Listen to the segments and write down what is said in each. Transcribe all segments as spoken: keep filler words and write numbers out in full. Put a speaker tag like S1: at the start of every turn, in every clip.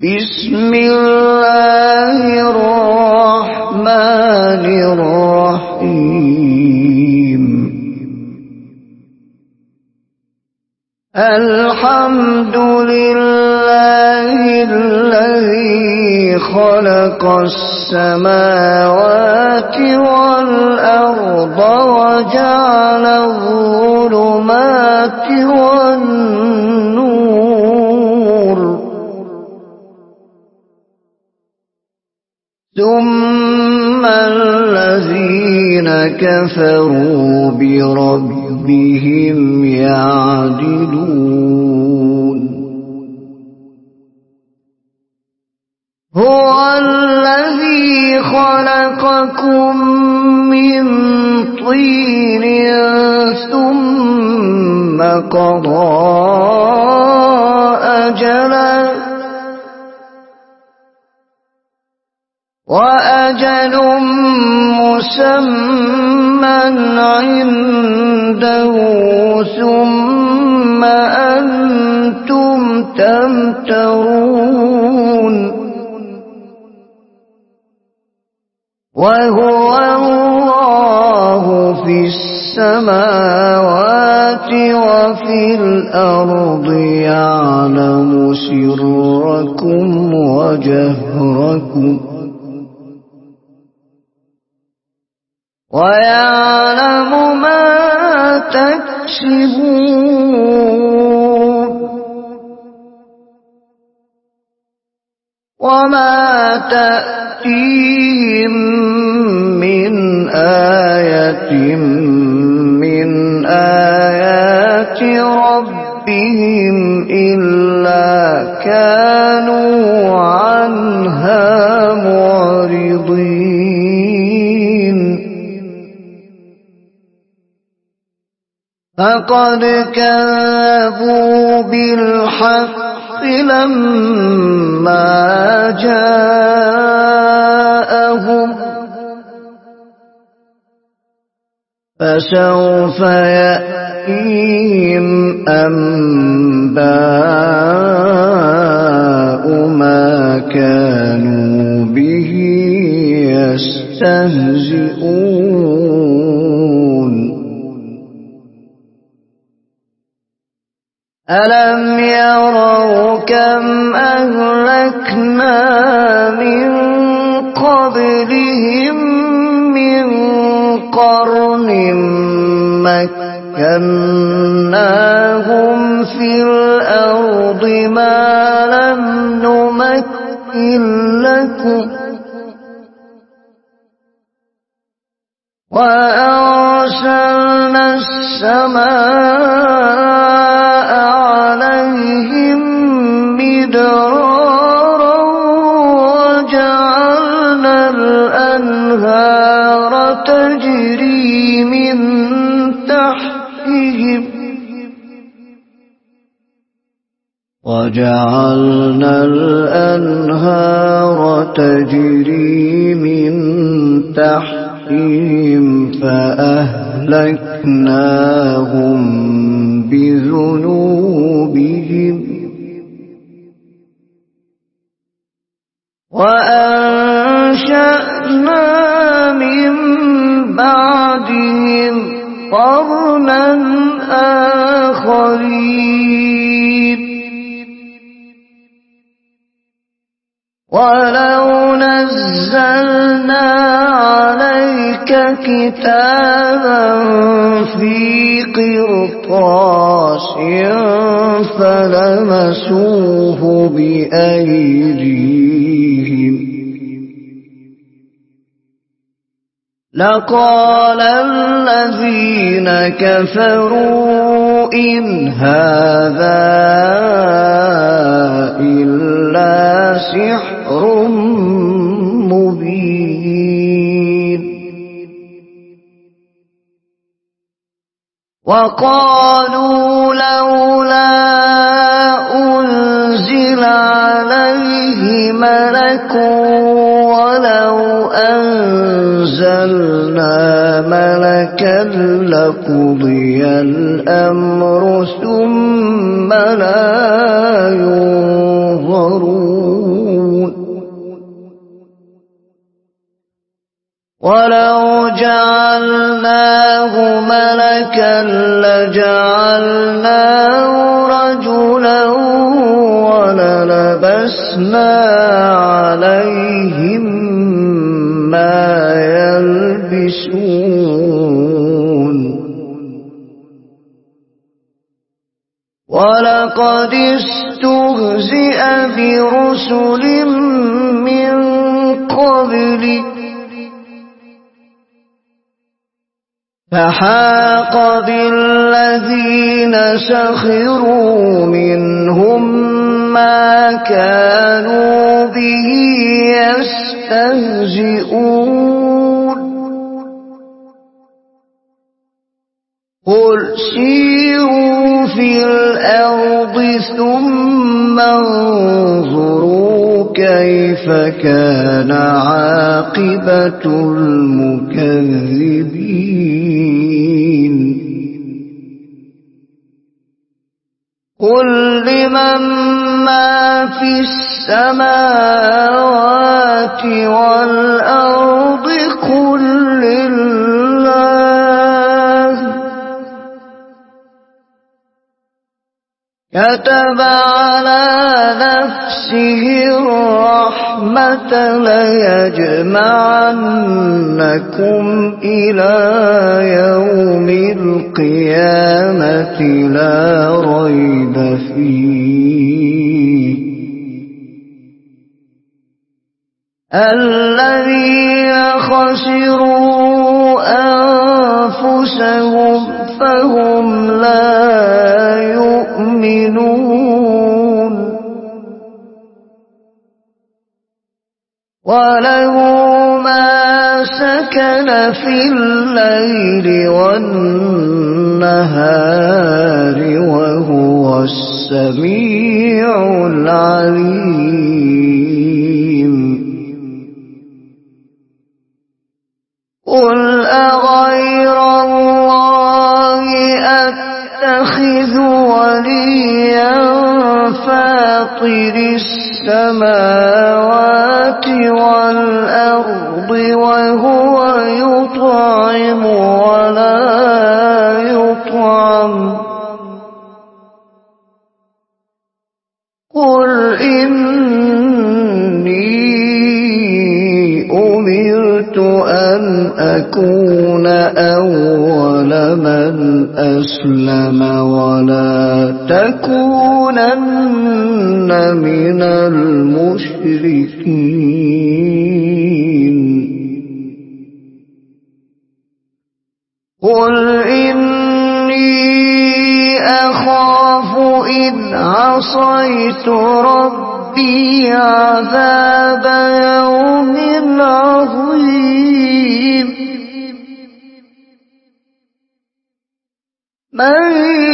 S1: بسم الله الرحمن الرحيم الحمد لله الذي خلق السماوات والأرض وجعل الظلمات والنور ثم الذين كفروا بربهم يعدلون هو الذي خلقكم من طين ثم قضى أجلا وأجل مسمى عنده ثم أنتم تمترون وهو الله في السماوات وفي الأرض يعلم سركم وجهركم ويعلم ما تكسبون وما تأتيهم من آية من آيات ربهم إلا كانوا عنها معرضين فقد كذبوا بالحق لما جاءهم فسوف يأتيهم أنباء ما كانوا به يستهزئون ألم يروا كم أهلكنا من قبلهم من قرن مكناهم في الأرض ما لم نمكن لكم وأرسلنا السماء عليهم مدرارا وجعلنا الأنهار تجري من تحتهم وجعلنا الأنهار تجري من تحتهم فأهلكناهم بذنوبهم وأنشأنا من بعدهم قرنا آخرين ولو نزلنا عليك كتابا في قرطاس فلمسوه بأيديهم لقال الذين كفروا إن هذا إلا سحر مبين وقالوا لولا أنزل عليه ملك ولو أنزلنا ملكا لقضي الأمر ثم لا ينظرون ولو جعلناه ملكا لجعلناه رجلا وللبسنا عليهم ما يلبسون ولقد استهزئ برسل من قبلك فحاق بالذين سخروا منهم ما كانوا به يستهزئون قل سيروا في الأرض ثم انظروا كيف كان عاقبة المكذبين قل لمن ما في السماوات والأرض قل لله كتب على نفسه الرحمة ليجمعنكم إلى يوم القيامة لا ريب فيه الذين خسروا أنفسهم فهم لا يؤمنون وله ما سكن في الليل والنهار وهو السميع العليم قل أغير الله أتخذ وليا فاطر السماوات والأرض وهو يطعم ولا يطعم قل إني أمرت أن أكون أول من أسلم ولا تكونن من المشركين قل إني أخاف إن عصيت ربي عذاب يوم عظيم من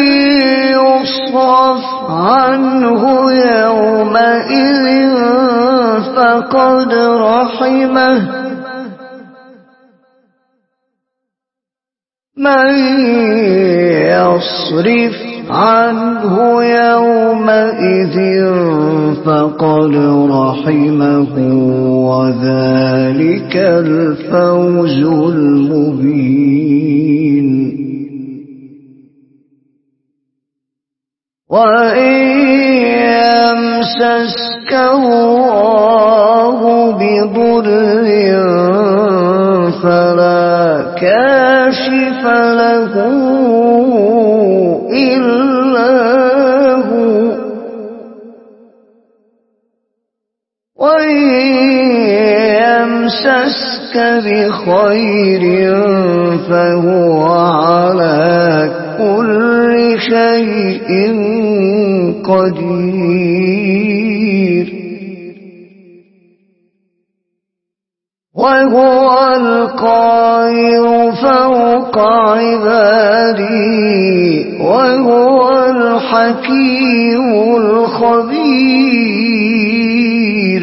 S1: يصرف عنه يومئذ فقد رحمه من يصرف عنه يومئذ فقد رحمه وذلك الفوز المبين وإن يمسسك الله بضر فلا كاشف له إلا هو وإن يمسسك بخير فهو على كل شيء قدير وهو القاهر فوق عباده وهو الحكيم الخبير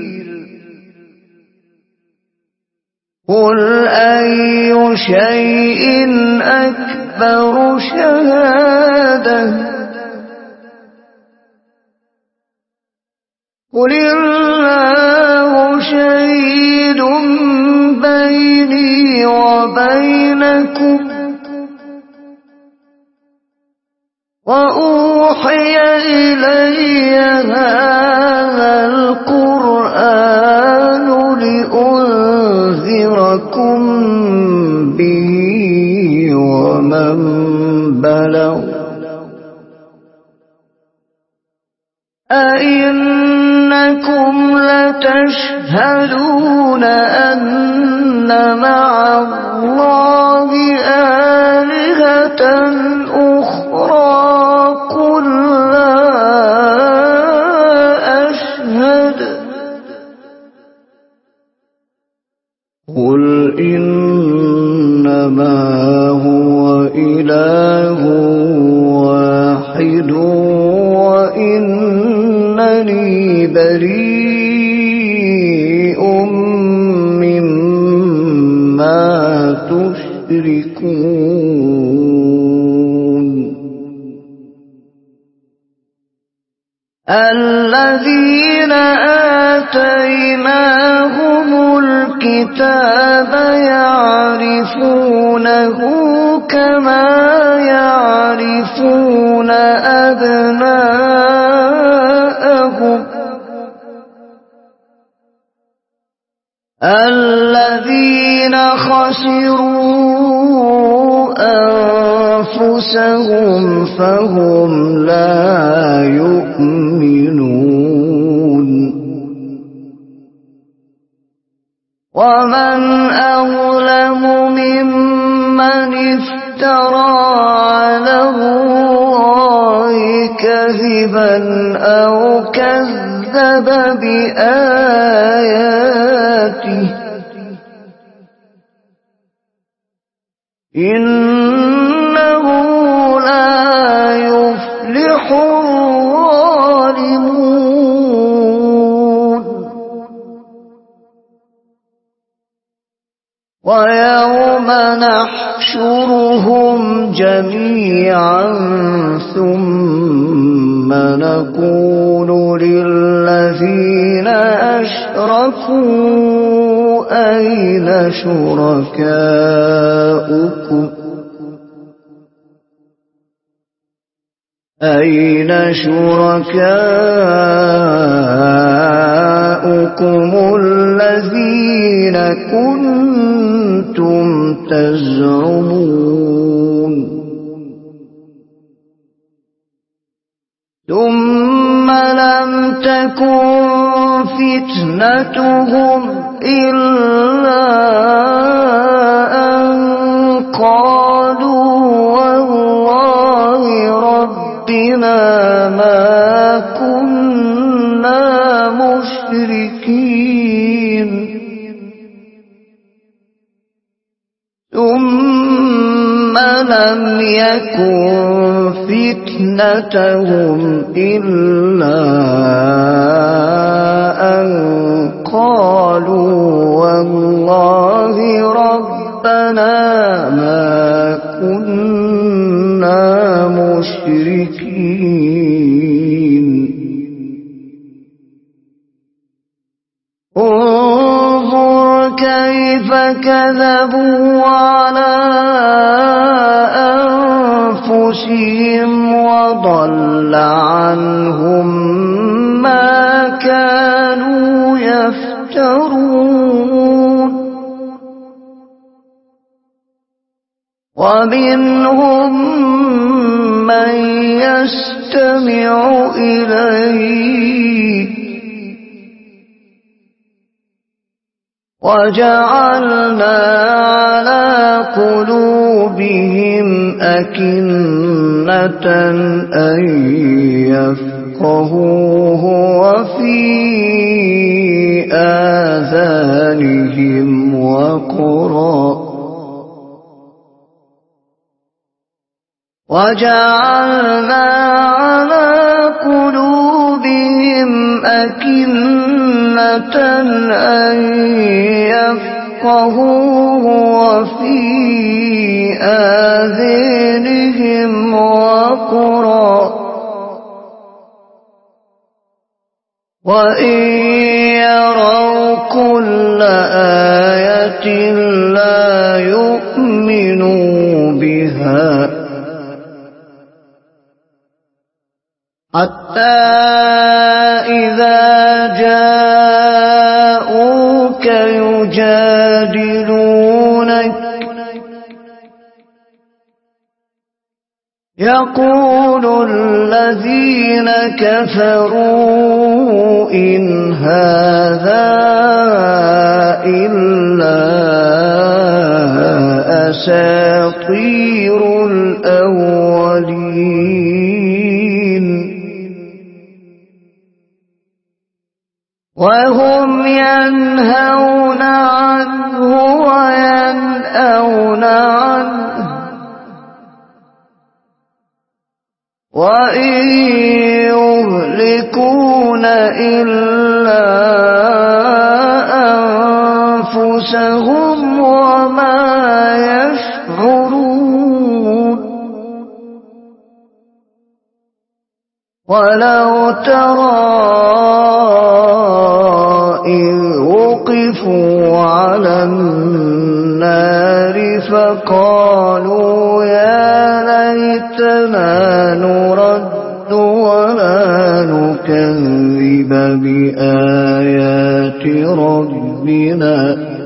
S1: قل أي شيء أكبر شهادة قل الله شهيد بيني وأوحي إلي هذا القرآن لأنذركم به ومن بلغ أئنكم لتشهدون أن مع الله آلهة أخرى قل لا أشهد قل إنما هو إله واحد وإنني بريء مما تشركون الذين آتيناهم الكتاب يعرفونه كما يعرفون أبناءهم الذين خسروا أنفسهم فهم لا يؤمنون ومن أظلم ممن افترى على الله كذبا أو كذب بآياته إنه لا يفلح الظالمون ويوم نحشرهم جميعا ثم نقول للذين أشركوا أين شركاؤكم أين شركاؤكم الذين كنتم تزعمون ثم لم تكن فتنتهم إلا أن قالوا والله ربنا ما كنا مشركين ثم لم يكن فتنتهم إلا أن قالوا والله ربنا ما كنا مشركين انظر كيف كذبوا على أنفسهم وضل عنهم ما كانوا يفترون ومنهم من يستمع إليك وجعلنا على قلوبهم أكنة أن يفقهوه وفي آذانهم وقرا وجعلنا على قلوبهم أكنة أن يفقهوه وفي آذانهم وقرا وإن يروا كل آية لا يؤمنون حتى إذا جاءوك يجادلونك يقول الذين كفروا إن هذا إلا أساطير الأولين وهم ينهون عنه وينأون عنه وإن يهلكون إلا أنفسهم وما يشعرون ولو ترى إذ وقفوا على النار فقالوا يا ليتنا نرد ولا نكذب بآيات ربنا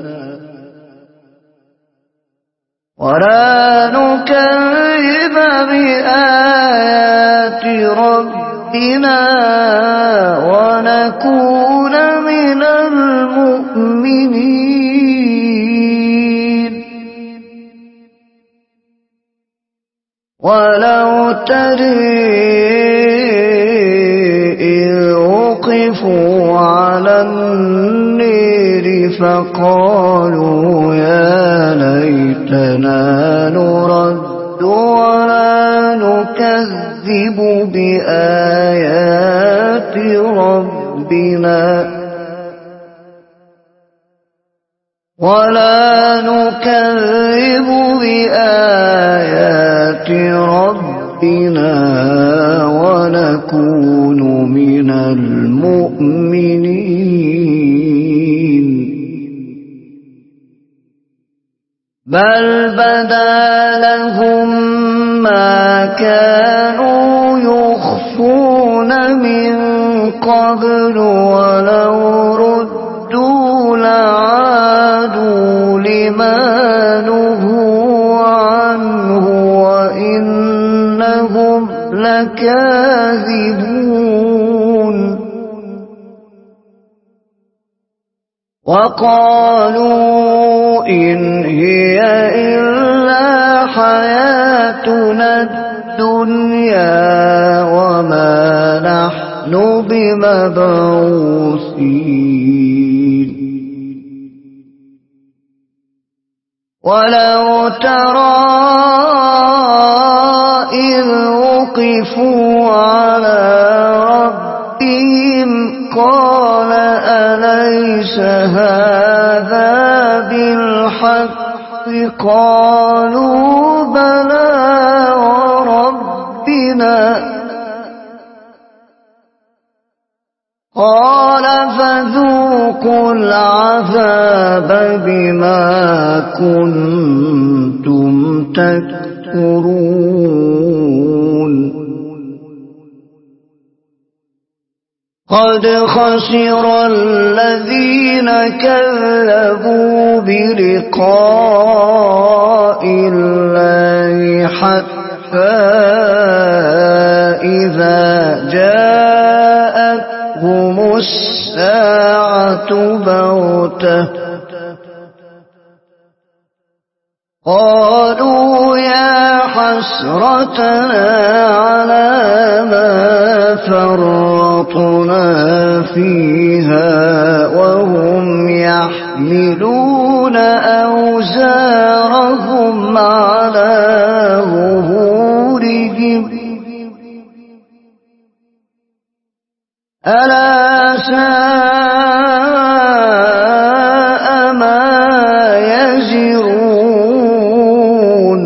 S1: ولا نكذب بآيات ربنا ونكون من المؤمنين ولو ترى إذ وقفوا على النار فقالوا يا ليتنا نرد ولا نكذب بآيات ربنا ولا نكذب بآيات ربنا ونكون من المؤمنين بل بدا لهم ما كانوا يخفون من قبل ولو ردوا لعادوا لما نهوا عنه وإنهم لكاذبون وقالوا إن هي إلا حياتنا الدنيا وما نحن بمبعوثين ولو ترى إذ وقفوا على ربهم قال أليس هذا بالحق قالوا بلى وربنا قال فذوقوا العذاب بما كنتم تكفرون قد خسر الذين كذبوا بلقاء الله حتى إذا جاءتهم الساعة بغتة قالوا يا حسرتنا على ما فرطنا فيها وهم يحملون أوزارهم على ظهورهم ألا ساء ما يزرون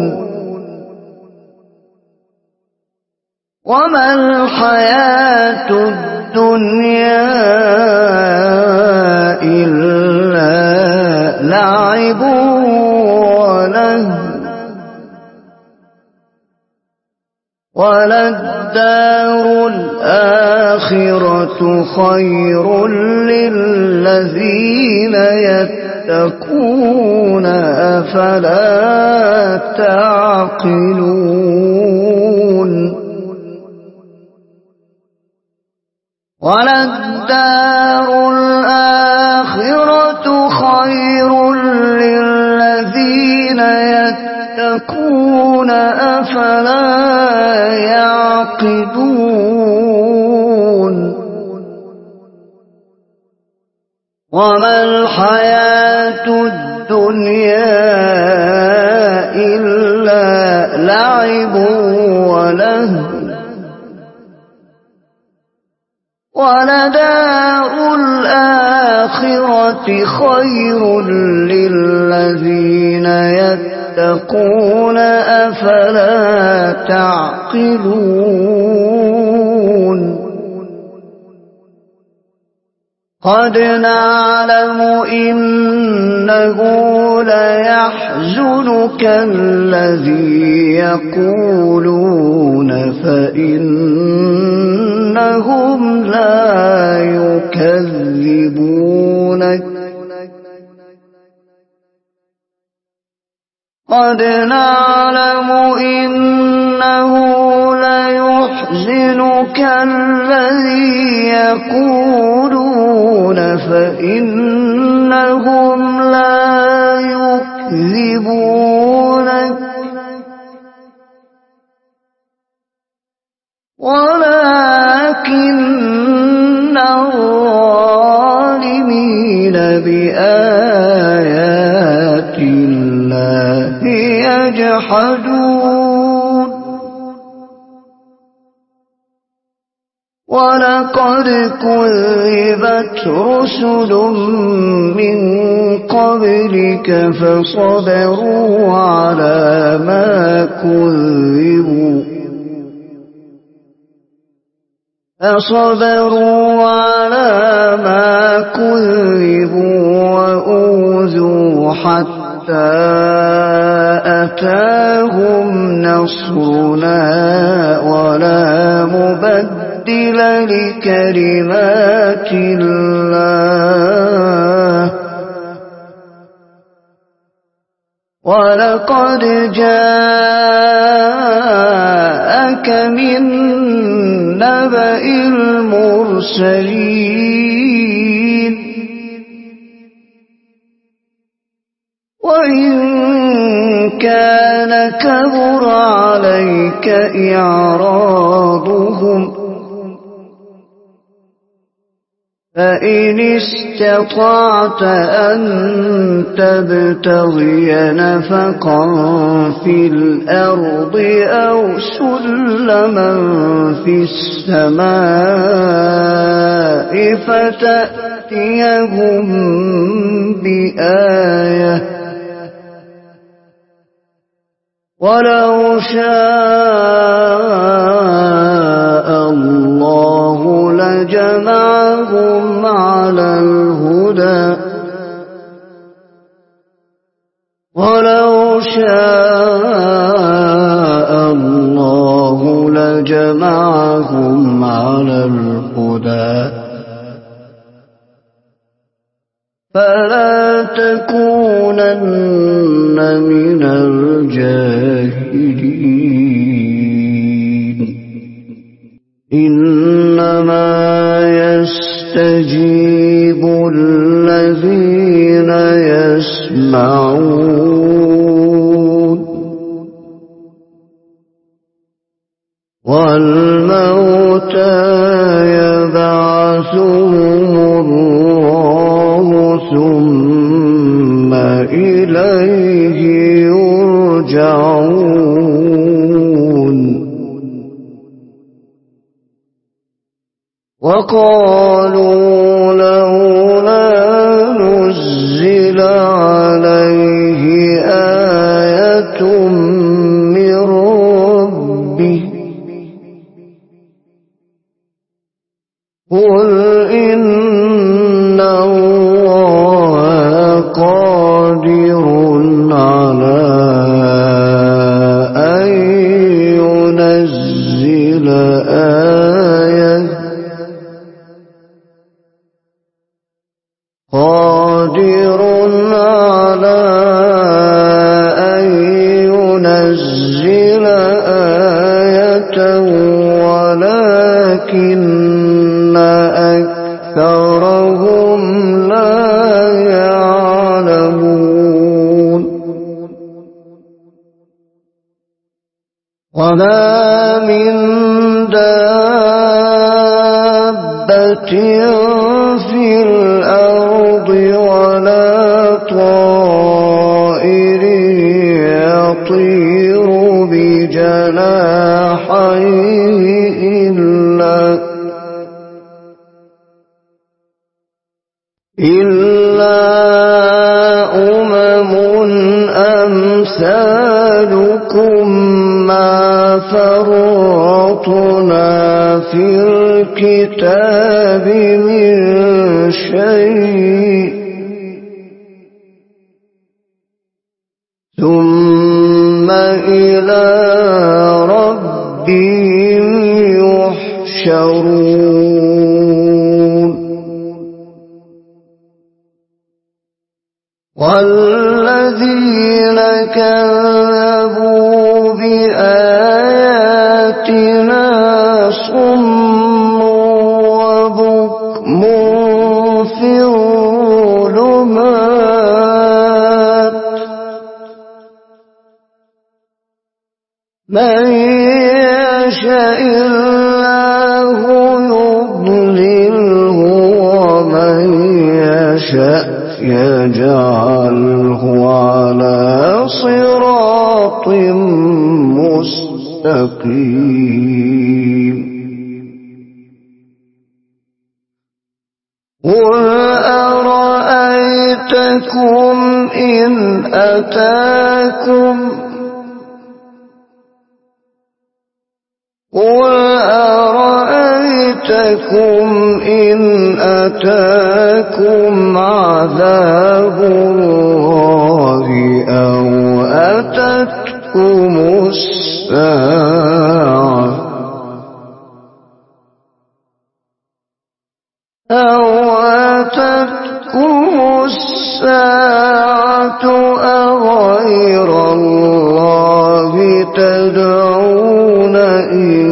S1: وما الحياة الدنيا إلا لعب ولهو وللدار الآخرة الآخرة خير للذين يتقون أفلا تعقلون وللدار الآخرة خير للذين يتقون أفلا يعقلون وما الحياة الدنيا إلا لعب ولهو ولدار الآخرة خير للذين يتقون أفلا تعقلون قد نعلم إنه ليحزنك الذي يقولون فإنهم لا يكذبونك قد نعلم إنه ليحزنك الذي يقولون فإنهم لا يكذبونك ولكن الظالمين بآيات الله يجحدون ولقد كذبت رسل من قبلك فصبروا على ما كذبوا فصبروا على ما كذبوا وأوذوا حتى أتاهم نصرنا ولا مبدل لكلمات الله ولقد جاءك من نبأ المرسلين وإن كان كبر عليك إعراضهم فإن استطعت أن تبتغي نفقا في الأرض أو سلما في السماء فتأتيهم بآية ولو شاء الله لجمعهم على الهدى ولو شاء الله لجمعهم على الهدى فلا تكونن من الجاهلين إنما يستجيب الذين يسمعون والموتى يبعثهم الله ثم إليه يرجعون وقالوا لولا نزل عليه آية من ربه قل إن الله قادر على أن ينزل آية قادر على أن ينزل آية ولكن أكثرهم لا يعلمون وما من دابة في الأرض ولا طائر يطير بجناحيه إلا إلا أمم أمثالكم ما فرطنا في الكتاب من شيء ثم إلى ربهم يحشرون والذين كذبوا بآياتنا صم وبكم في الظلمات من يشاء الله يضلله ومن يشاء يجعله على صراط مستقيم قل أرأيتكم إن أتاكم قل أرأيتكم إن أتاكم عذاب الله أو أتتكم الساعة أو أتتكم الساعة أغير الله تدعون إن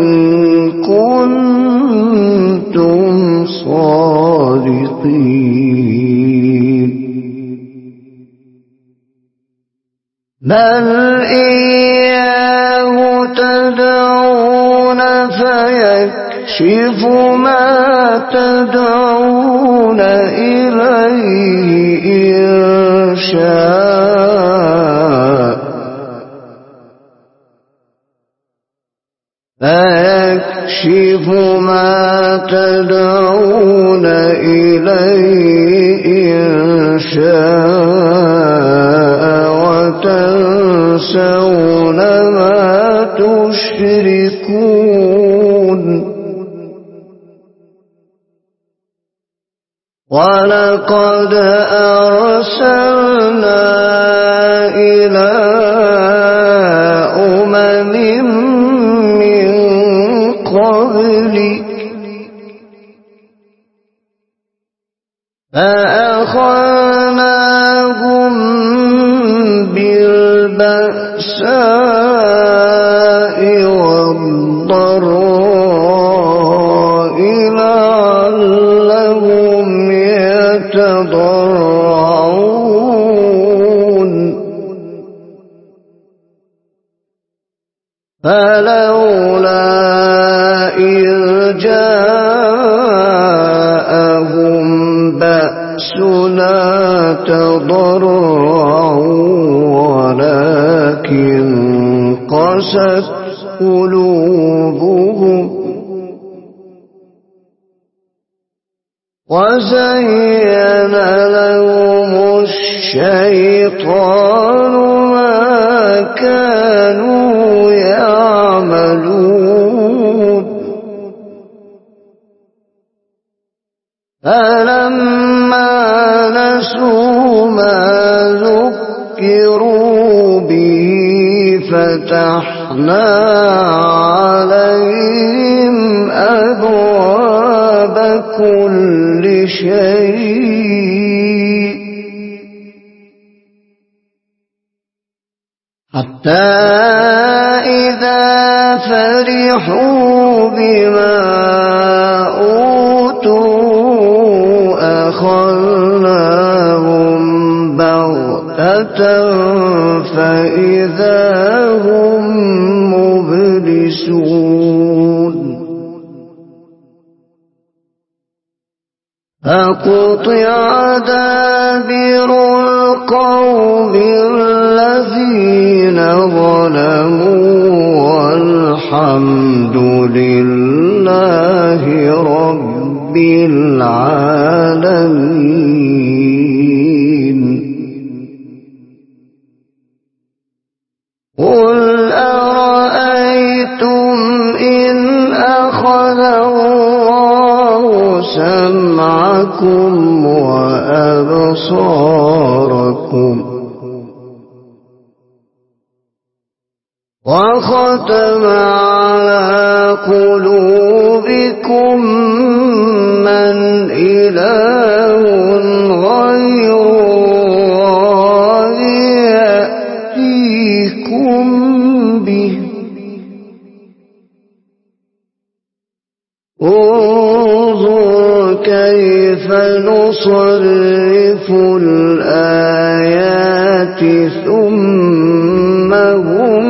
S1: كنتم صادقين بل إياه تدعون فيكشف ما تدعون إليه إن شاء فيكشف ما تدعون إليه إن شاء وتنسون ما تشركون ولقد أرسلنا إلى أمم من قبلك فأخذناهم بالبأساء والضراء لعلهم يتضرعون فلولا إذ جاءهم بأسنا تضرعوا ولكن قست قلوبهم وزين لهم الشيطان ما كانوا يعملون فلما نسوا ما ذكروا به فتحنا عليهم أبواب كل شيء حتى إذا فرحوا بما أوتوا أخذناهم بغتة فإذا هم مبلسون فقطع دابر القوم الذين ظلموا والحمد لله رب العالمين. قل أرأيتم إن أخذ الله سمعكم وأبصاركم وختم على قلوبكم من إله غير الله يأتيكم به انظر كيف نصرف الآيات ثم هم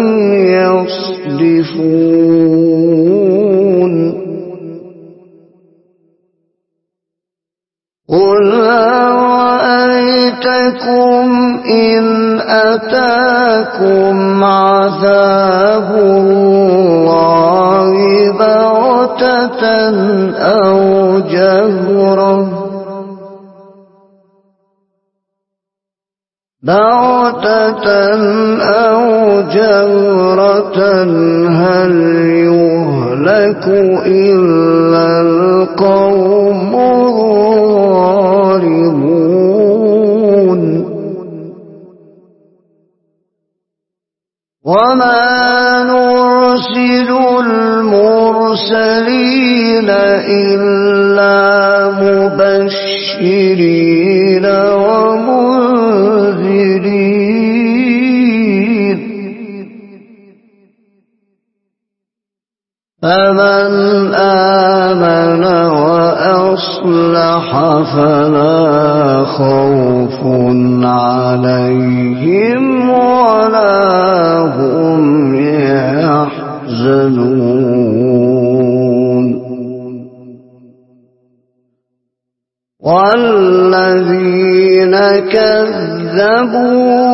S1: يصدفون. قل أرأيتكم إن أتاكم عذاب الله بغتة أو جهرة بغتة أو جهرة هل يهلك إلا القوم الظالمون. وما نرسل المرسلين إلا مبشرين ومنذرين فمن آمن وأصلح فلا خوف عليهم ولا هم يحزنون. والذين كذبوا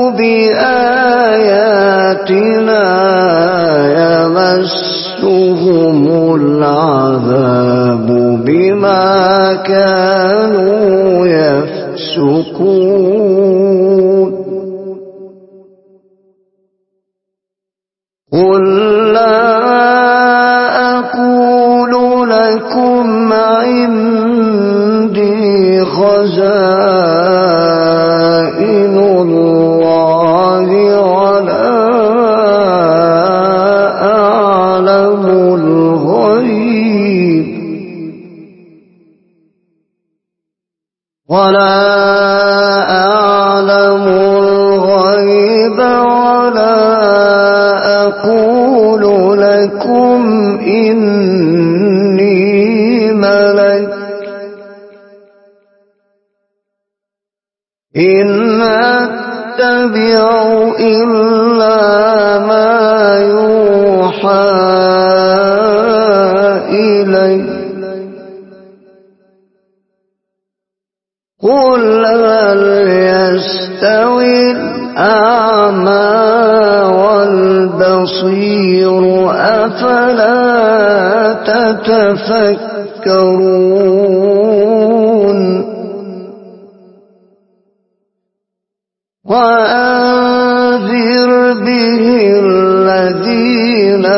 S1: بآياتنا يمسهم العذاب بما كانوا يفسقون. قل لا أقول لكم عندي خزائن الله ولا أعلم الغيب ولا أعلم الغيب ولا أقول لكم إني ملك إن أتبع إلا ما يوحى إلي. قل هل يستوي الأعمى والبصير أفلا تتفكرون. وأنذر به الذين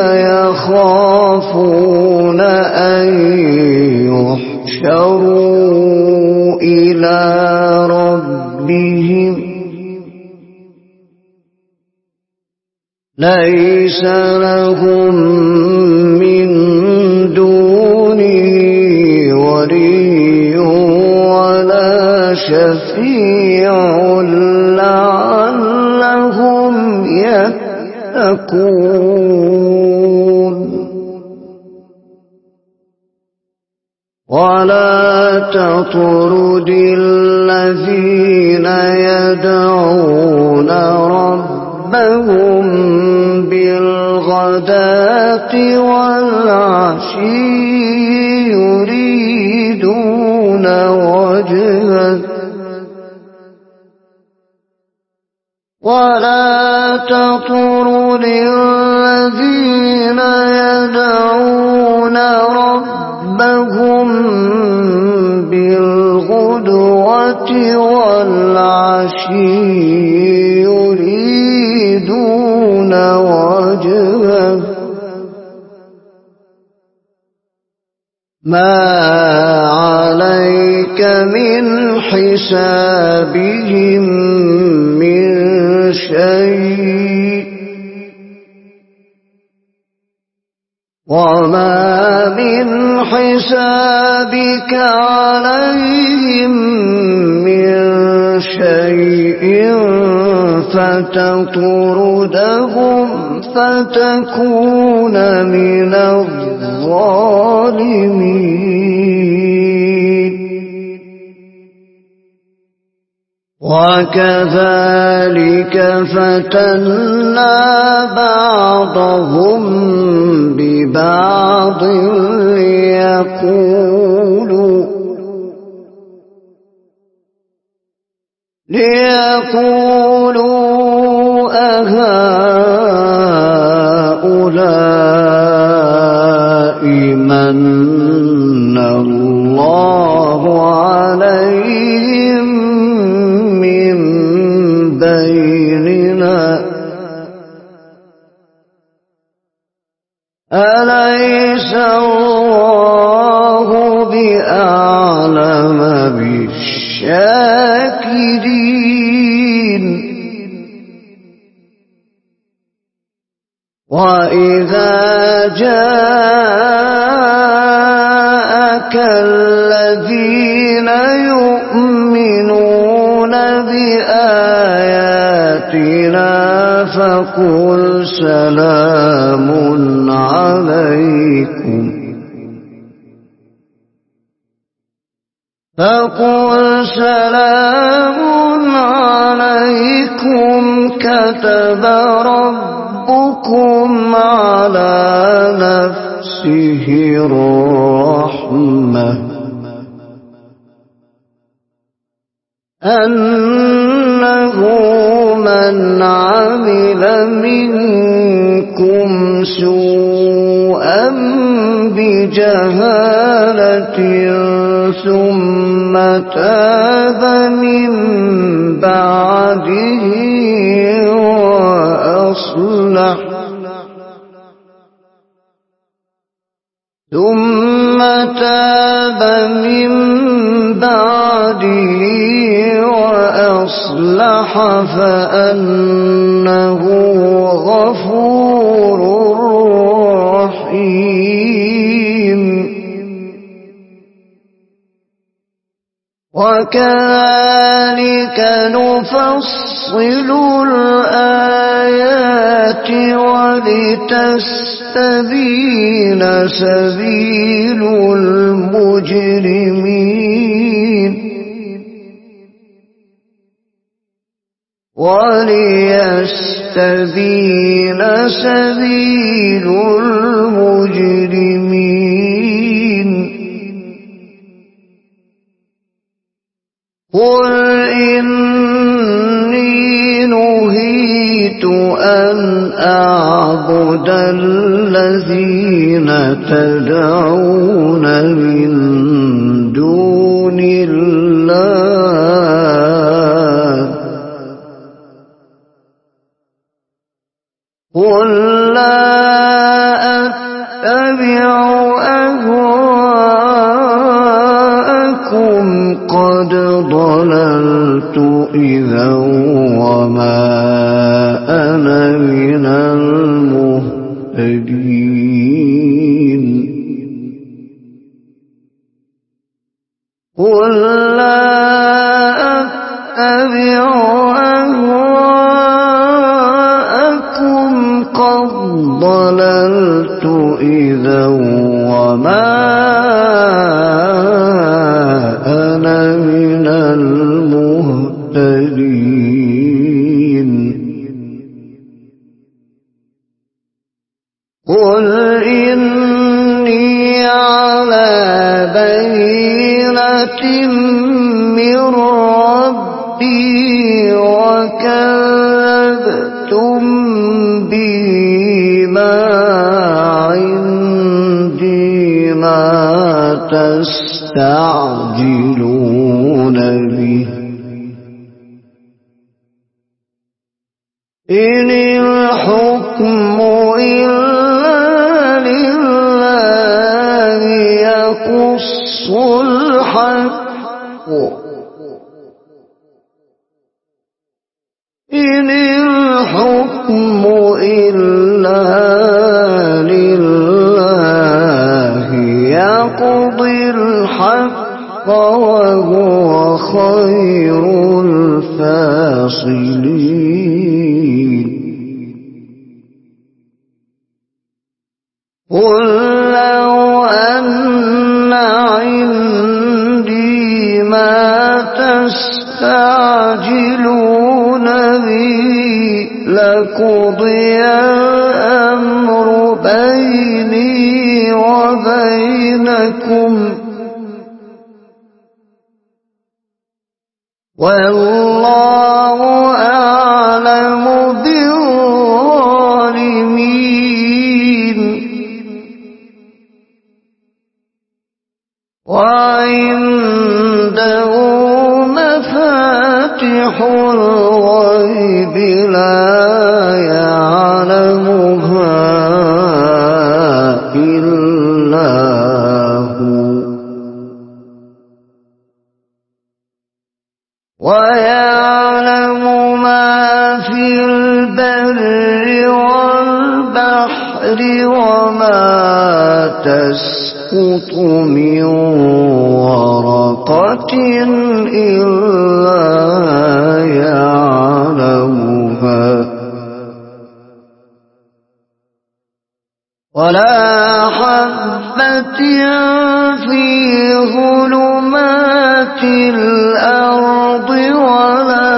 S1: يخافون أن يحشروا إلى ربهم ليس لهم من دونه ولي ولا شفيع لعلهم يتقون. تتقون ولا تطرد الذين يدعون ربهم بالغداة والعشي يريدون وجهه ولا تطرد الذين يدعون ربهم بالغدوة والعشي يريدون وجهه ما عليك من حسابهم من شيء وما من حسابك عليهم من شيء فتطردهم فتكون من الظالمين وكذلك فتنا بعضهم ببعض ليقولوا ليقولوا أهؤلاء من الله عليهم من بيننا أليس الله بأعلم بالشاكرين وإذا جاءك الذين يؤمنون بآياتنا فقل سلام عليكم فقل سلام عليكم كتب ربكم على نفسه الرحمة أنه من عمل منكم سوءا بجهالة ثم تاب من بعده وأصلح ثم تاب من بعده وأصلح فأنه غفور رحيم وكذلك نفصل الآيات ولتستبين سبيل المجرمين وليستبين سبيل المجرمين قل إني نهيت أن أعبد الذين تدعون من دون الله قل لا أتبع أهواءكم قد ضللت إذا وما أنا من المهتدين قل لا أتبع أهواءكم تستعجلون به إن الحكم إلا لله يقص الحق إن الحكم إلا لله يقضي الحق وهو خير الفاصلين قل لو أن عندي ما تستعجلون به لقضي الأمر بيني وبينكم والله أعلم بالظالمين وعنده مفاتح الغيب لا يعلمها إلا هو ويعلم ما في البر والبحر وما تسقط من ورقة إلا يعلمها ولا حبة في ظلمات الأرض ولا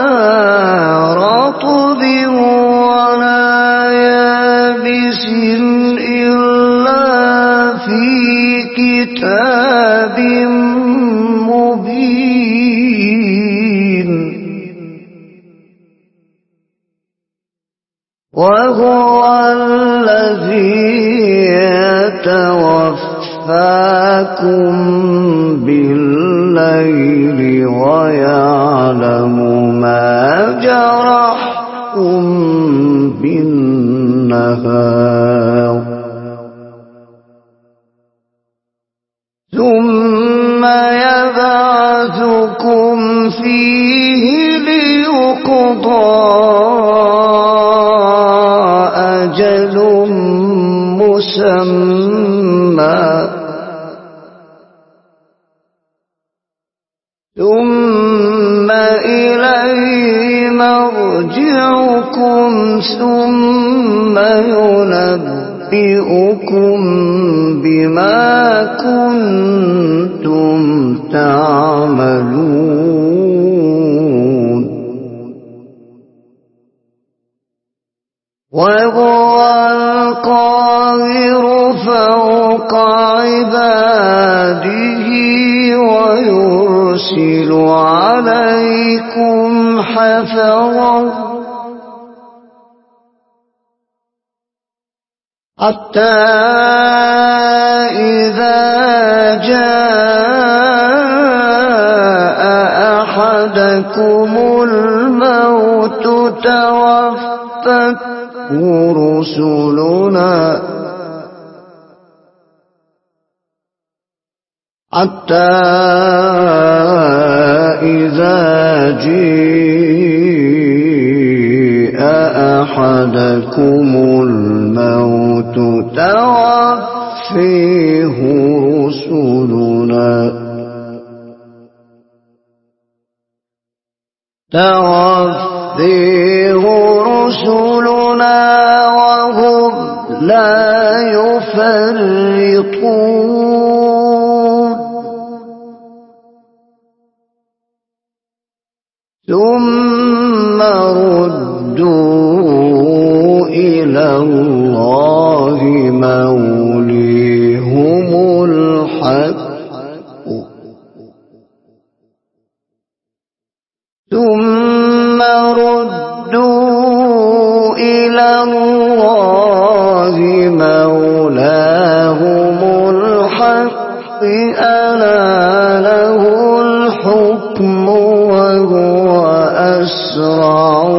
S1: رطب ولا يابس إلا في كتاب مبين وهو الذي يتوفاكم بالليل ويعلم ما جرحتم بالنهار ثم يبعثكم فيه ليقضى أجل مسمى ثم إليه مرجعكم ثم ينبئكم بما كنتم تعملون وهو القاهر فوق عباده ويرسل عليكم حفظا حتى إذا جاء أحدكم الموت توفته رسلنا حتى إذا جاء أحدكم الموت توفيه رسلنا توفيه رسلنا وهم لا يفرطون ثم ردوا إلى الله موليهم الحق ثم ردوا إلى الله مولاهم الحق ألا أسرع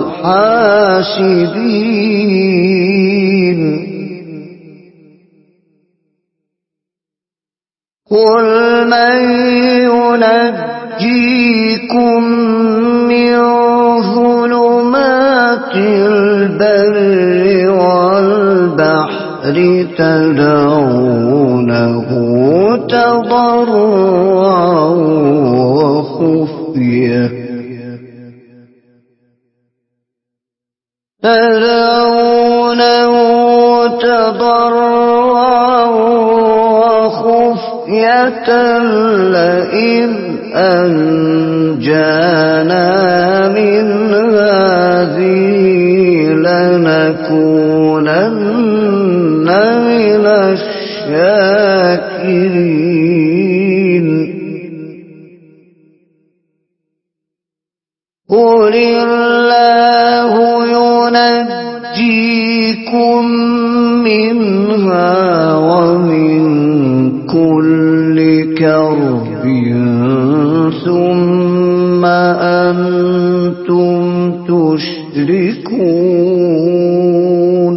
S1: الحاسبين قل من ينجيكم من ظلمات البر والبحر تدعونه تضرعا وخفية تدعونه تضرعا وخفية لئن أنجانا من هذه لنكونن من الشاكرين قل الله ينجيكم منها ومن كل كرب ثم أنتم تشركون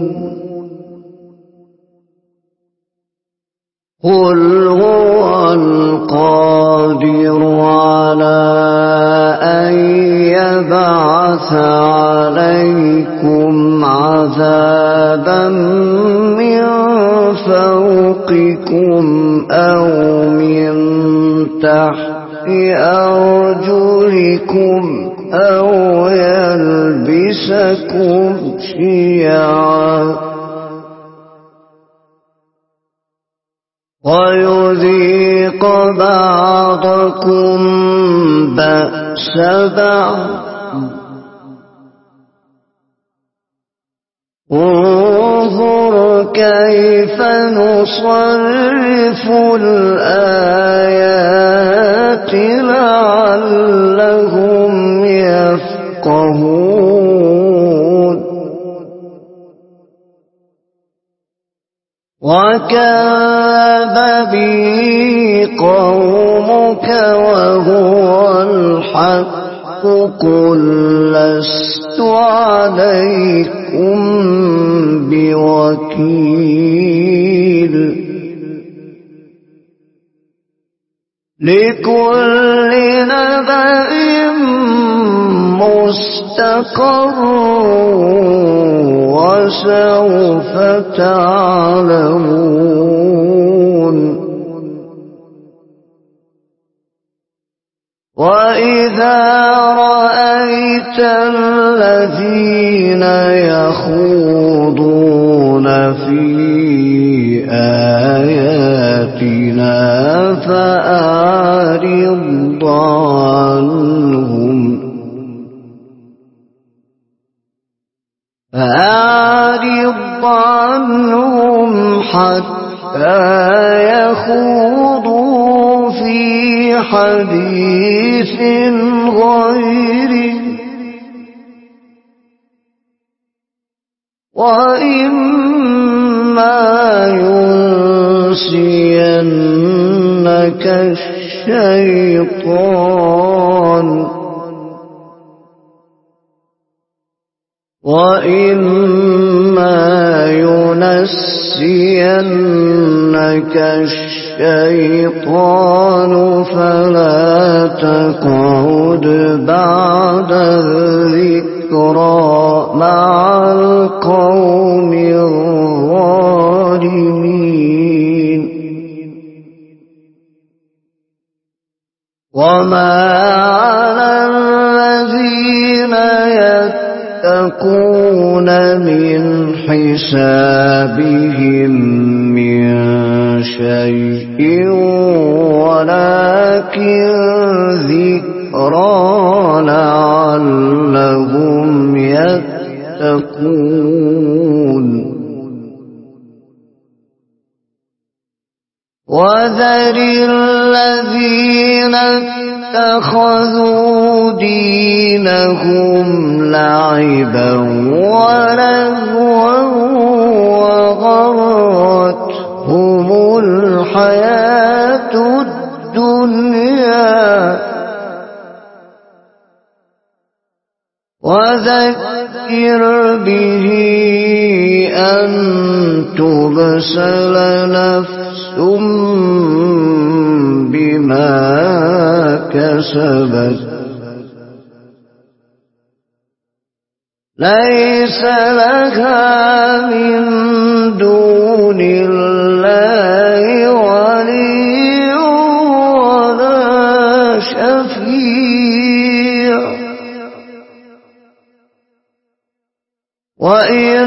S1: قل هو القادر على أن يبعث عليكم عذابا من فوقكم أو من تحت أرجلكم أو يلبسكم شيعا ويذيق بعضكم بأس بعض انظر كيف نصرف الآيات لعلهم يفقهون وكذب به قومك وهو الحق قل لست عليكم بوكيل لكل نبأ مستقر وسوف تعلمون وإذا رأيت الذين يخوضون في آياتنا فأعرض عنهم فأعرض عنهم حتى يخوضوا في حديث غيره وإما ينسينك الشيطان وإما ينسينك الشيطان فلا تقعد بعد الذكرى مع القوم الظالمين وما على الذين يتقون من حسابهم من شيء ولكن ذكرى لعلهم يتقون وذر الذين اتخذوا دينهم لعبا ولهوا وغرتهم الحياة الدنيا وذكر به أن تبسل نفس بما كسبت ليس لها من دون الله ولي ولا شفيع وإن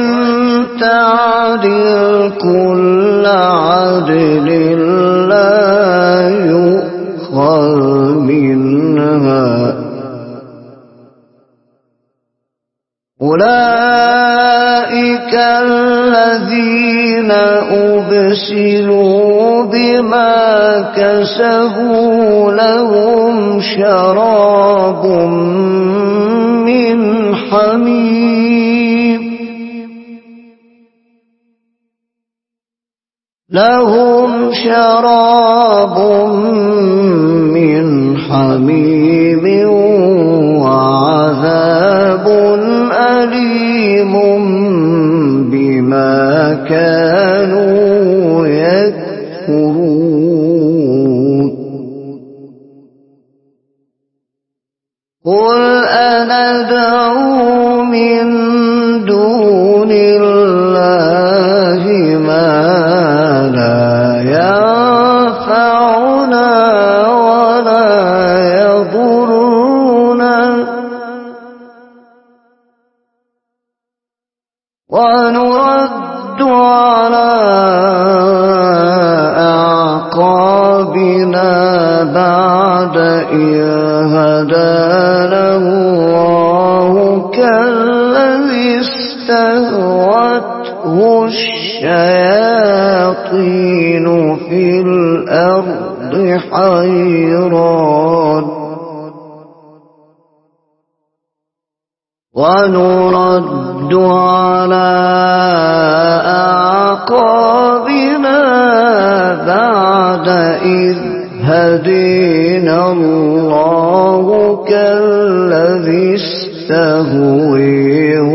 S1: تعدل كل عدل لا يؤخذ منها أولئك الذين أبسلوا بما كسبوا لهم شراب من حميم لهم شراب من حميم وعذاب أليم بما كانوا يكفرون قل أندعو من دون الله ما لا ينفعنا ولا يضرنا ونرد على أعقابنا بعد إذ هدانا الله كالذي استهوته الشياطين في الأرض حيران ونرد على أعقابنا بعد إذ هدينا الله كالذي استهويه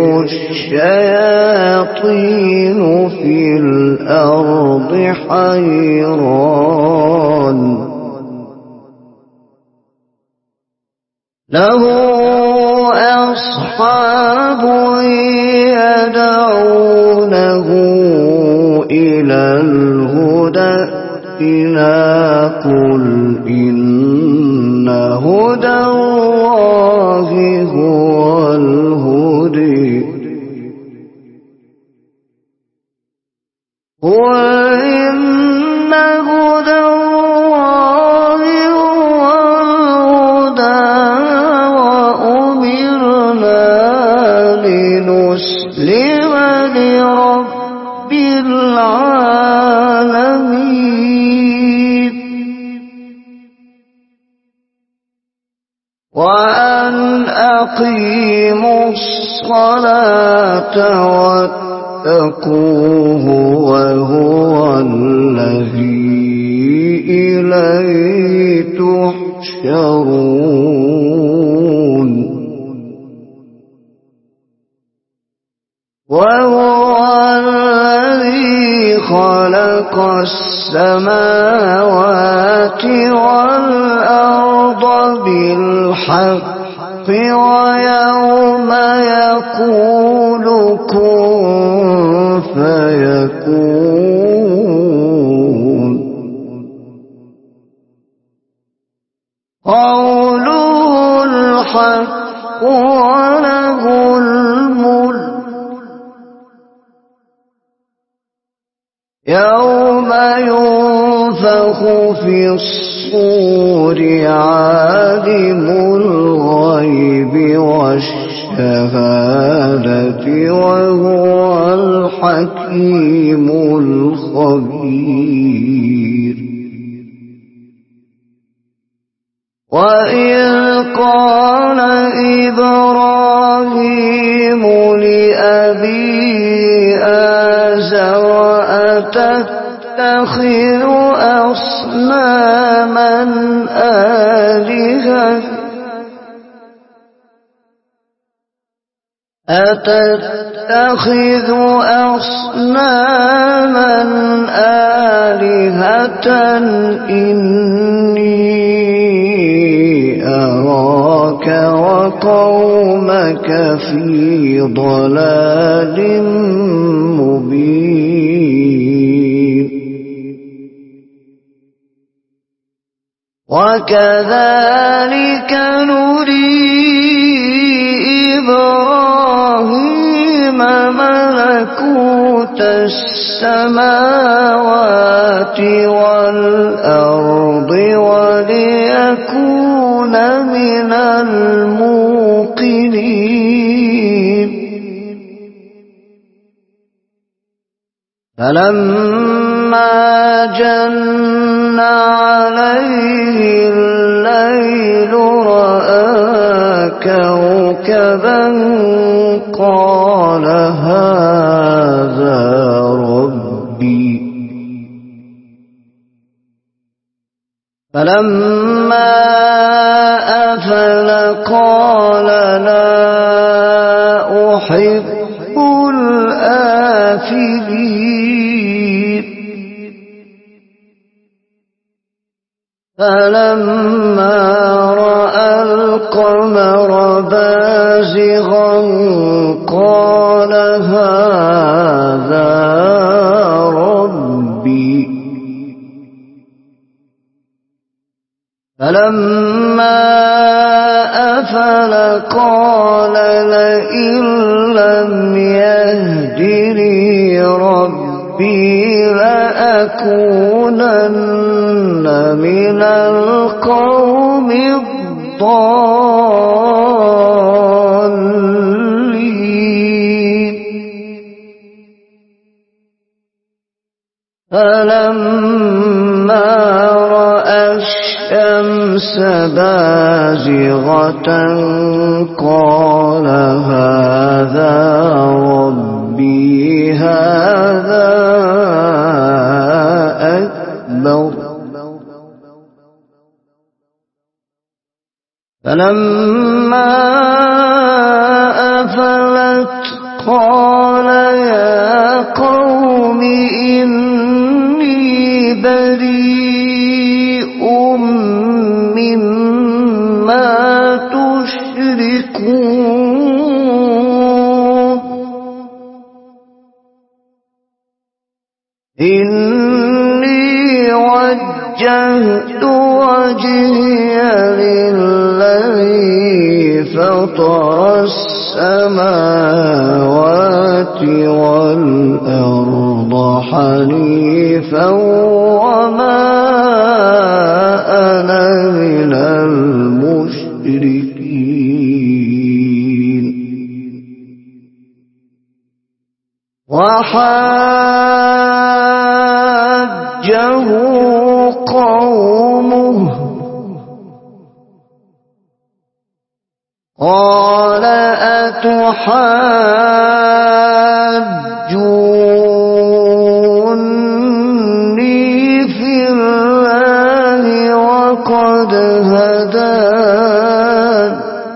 S1: الشياطين في الأرض حيران له أصحاب يدعونه إلى الهدى إلى قل إن هدى الله هو الهدي قل إن هدى الله هو الهدى وأمرنا لنسلم لرب العالمين وأن أقيموا الصلاة واتقوه وهو الذي إليه تحشرون وهو الذي خلق السماوات والأرض بالحق ويوم يقول كن فيكون قوله الحق وله الملك يوم ينفخ في الصور عالم الغيب والشهادة وهو الحكيم الخبير وإذ قال إبراهيم لأبيه آزر أتتخذ أصناما آلهة أتتخذ أصناما آلهة إني أراك وقومك في ضلال مبين وكذلك نري إبراهيم ملكوت السماوات والأرض وليكون من الموقنين فلما جن عليه الليل رأى كوكبا قال هذا ربي فلما أفل قال لا أحب الآفلين فلما رأى القمر بازغا قال هذا ربي فلما أفل قال لئن لم يهدني ربي لأكونن من القوم الضالين فلما رأى الشمس بازغة قال هذا ربي هذا أكبر فلما أفلت قال يا قوم إني بريء مما تشركون إني وجهت وجهي للذي فطر السماوات والأرض حنيفا وما أنا من المشركين وحاجه قومه قال أتحاجوني في الله وقد هدان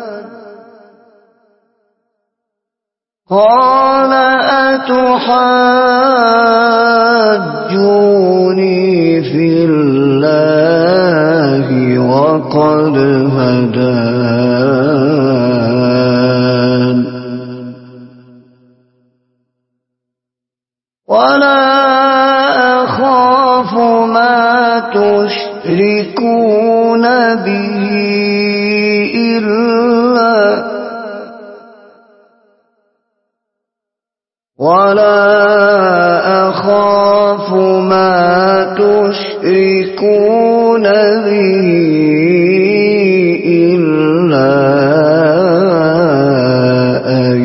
S1: قال أتحاجوني في الله وقد هدان ولا أخاف ما تشركون به إلا ولا أخاف ما تشركون به إلا أن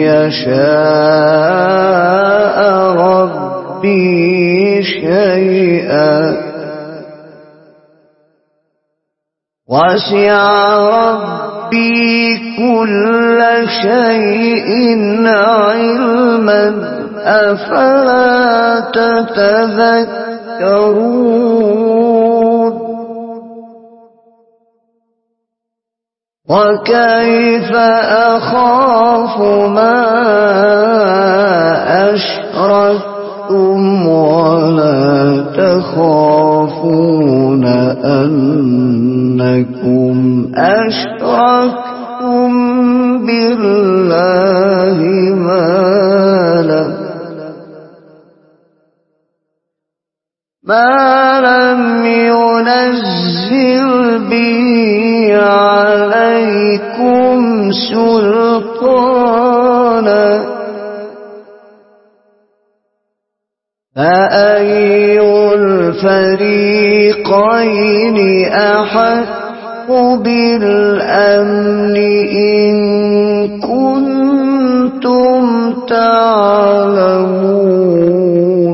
S1: يشاء ربي شيئا وسع ربي كل شيء علما أفلا تتذكرون وكيف أخاف ما أشركتم ولا تخافون أنكم أشركتم بالله ما لم ما لم ينزل به عليكم سلطانا فأي الفريقين أحق بالأمن إن كنتم تعلمون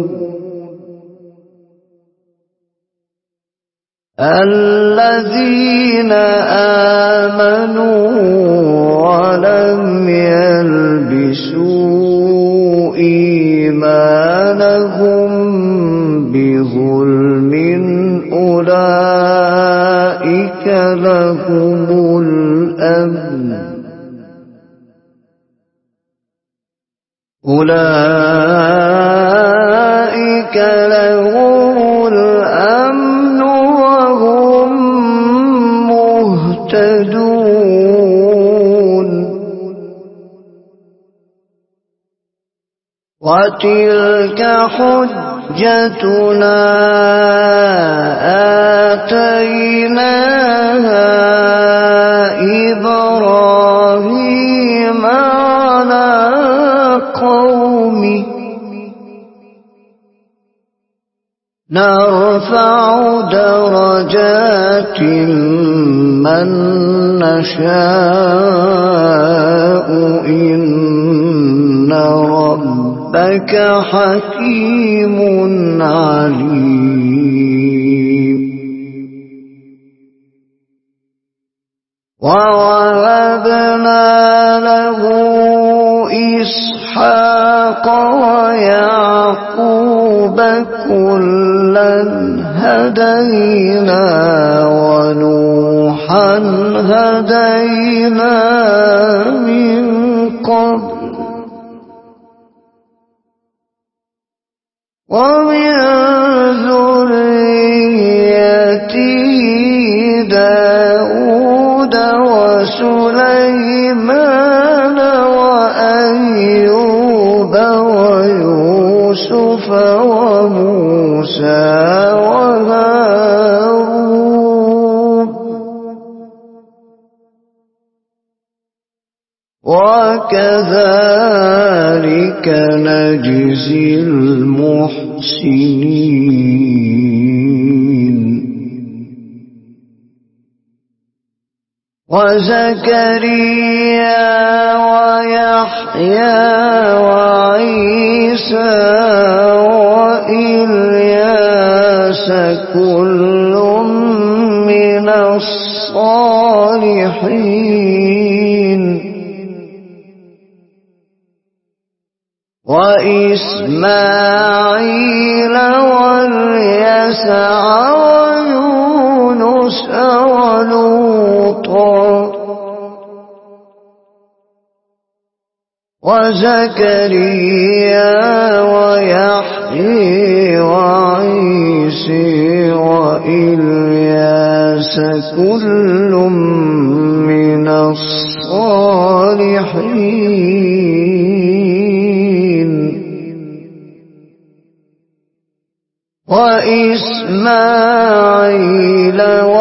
S1: الذين آمنوا ولم يلبسوا إيمانهم بظلم أولئك لهم الأمن أولئك لهم الأمن وهم مهتدون وتلك حجتنا آتيناها إبراهيم على قومه نرفع درجات من نشاء إن ربك حكيم عليم ووهبنا له إسحاق ويعقوب كلا هدينا ونوحا هدينا من قبل ومن ذريته داود وسليمان وأيوب ويوسف وموسى وهارون وكذلك نجزي المحسنين وزكريا ويحيى وعيسى وإلياس كل من الصالحين وإسماعيل واليسع ويونس ولوطا وزكريا ويحيى وعيسى وإلياس كل من الصالحين وإسماعيل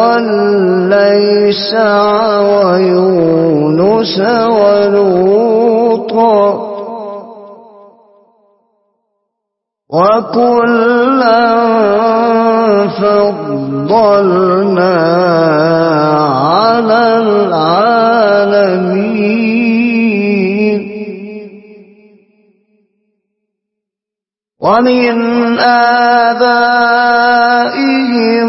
S1: واليسع ويونس ولوطا وكلا فضلنا على العالمين ومن آبائهم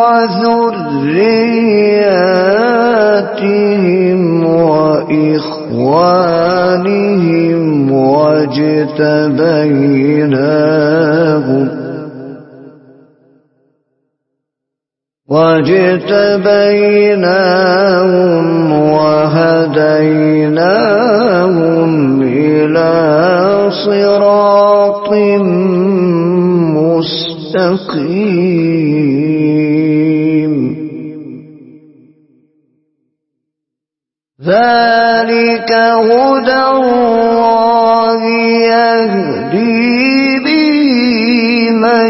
S1: وذرياتهم وإخوانهم واجتبيناهم واجتبيناهم وهديناهم إلى صراط مستقيم ذلك هدى الله يهدي به من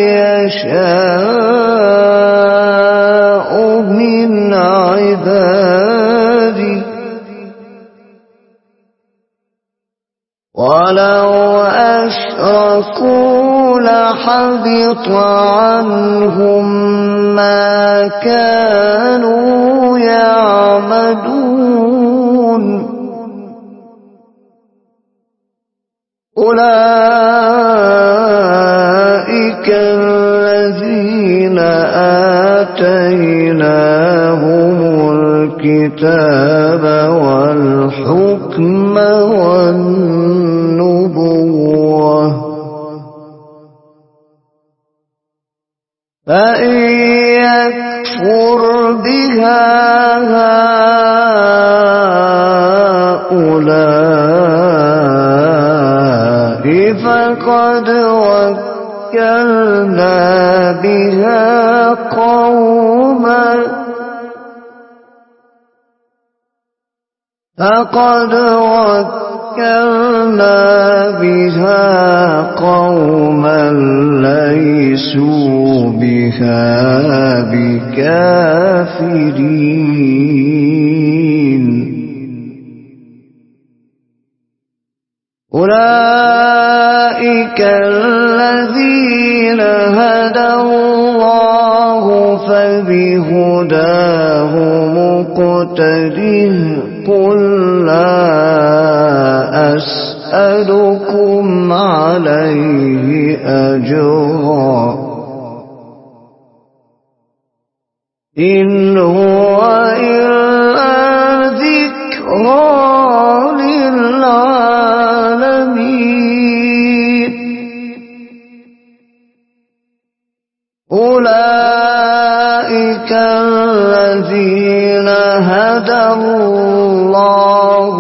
S1: يشاء من عباده ولو أشركوا لحبط عنهم ما كانوا يعملون أولئك الذين آتيناهم الكتاب والحكم والنبوة فإن يكفر بها هؤلاء فقد وكلنا بها قوما فقد وكلنا بها قوما ليسوا بها بكافرين أولئك الذين هدى الله فبهداه مقتده قل لا أسألكم عليه أجرا إن هو إلا ذكرى للعالمين أولئك الذين هدى الله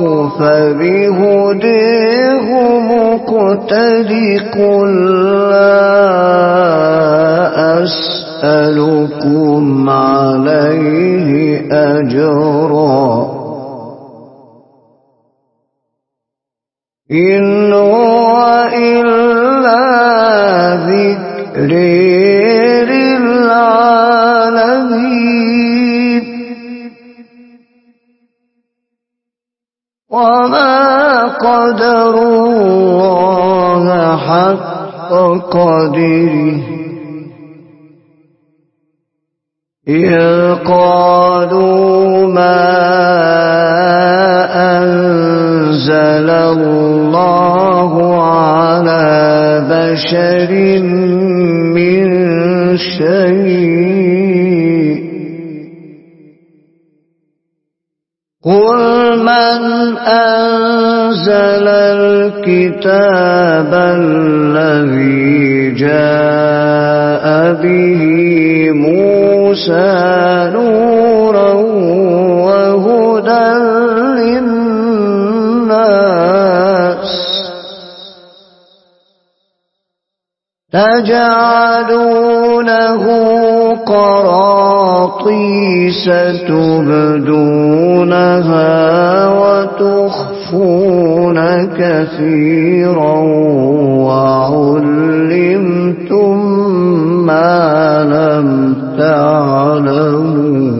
S1: فبهداه مقتده قل لا أسألكم عليه أجرا إن هو إلا ذكر للعالمين وما قدروا الله حق قدره إذ قالوا ما أنزل الله على بشر من شيء قل من أنزل الكتاب الذي جاء به موسى نورا وهدى للناس تجعلونه قراطيس تبدونها وتخفون كثيرا وعلمتم ما لم تعلموا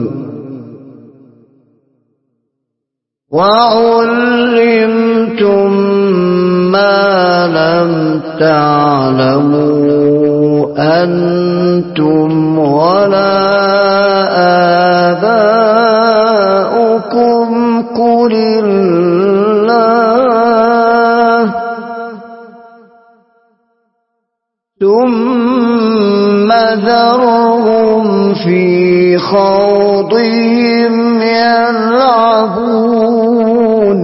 S1: وعلمتم ما لم تعلموا أنتم ولا آباؤكم قل الله ثم ذرهم في خوضهم يلعبون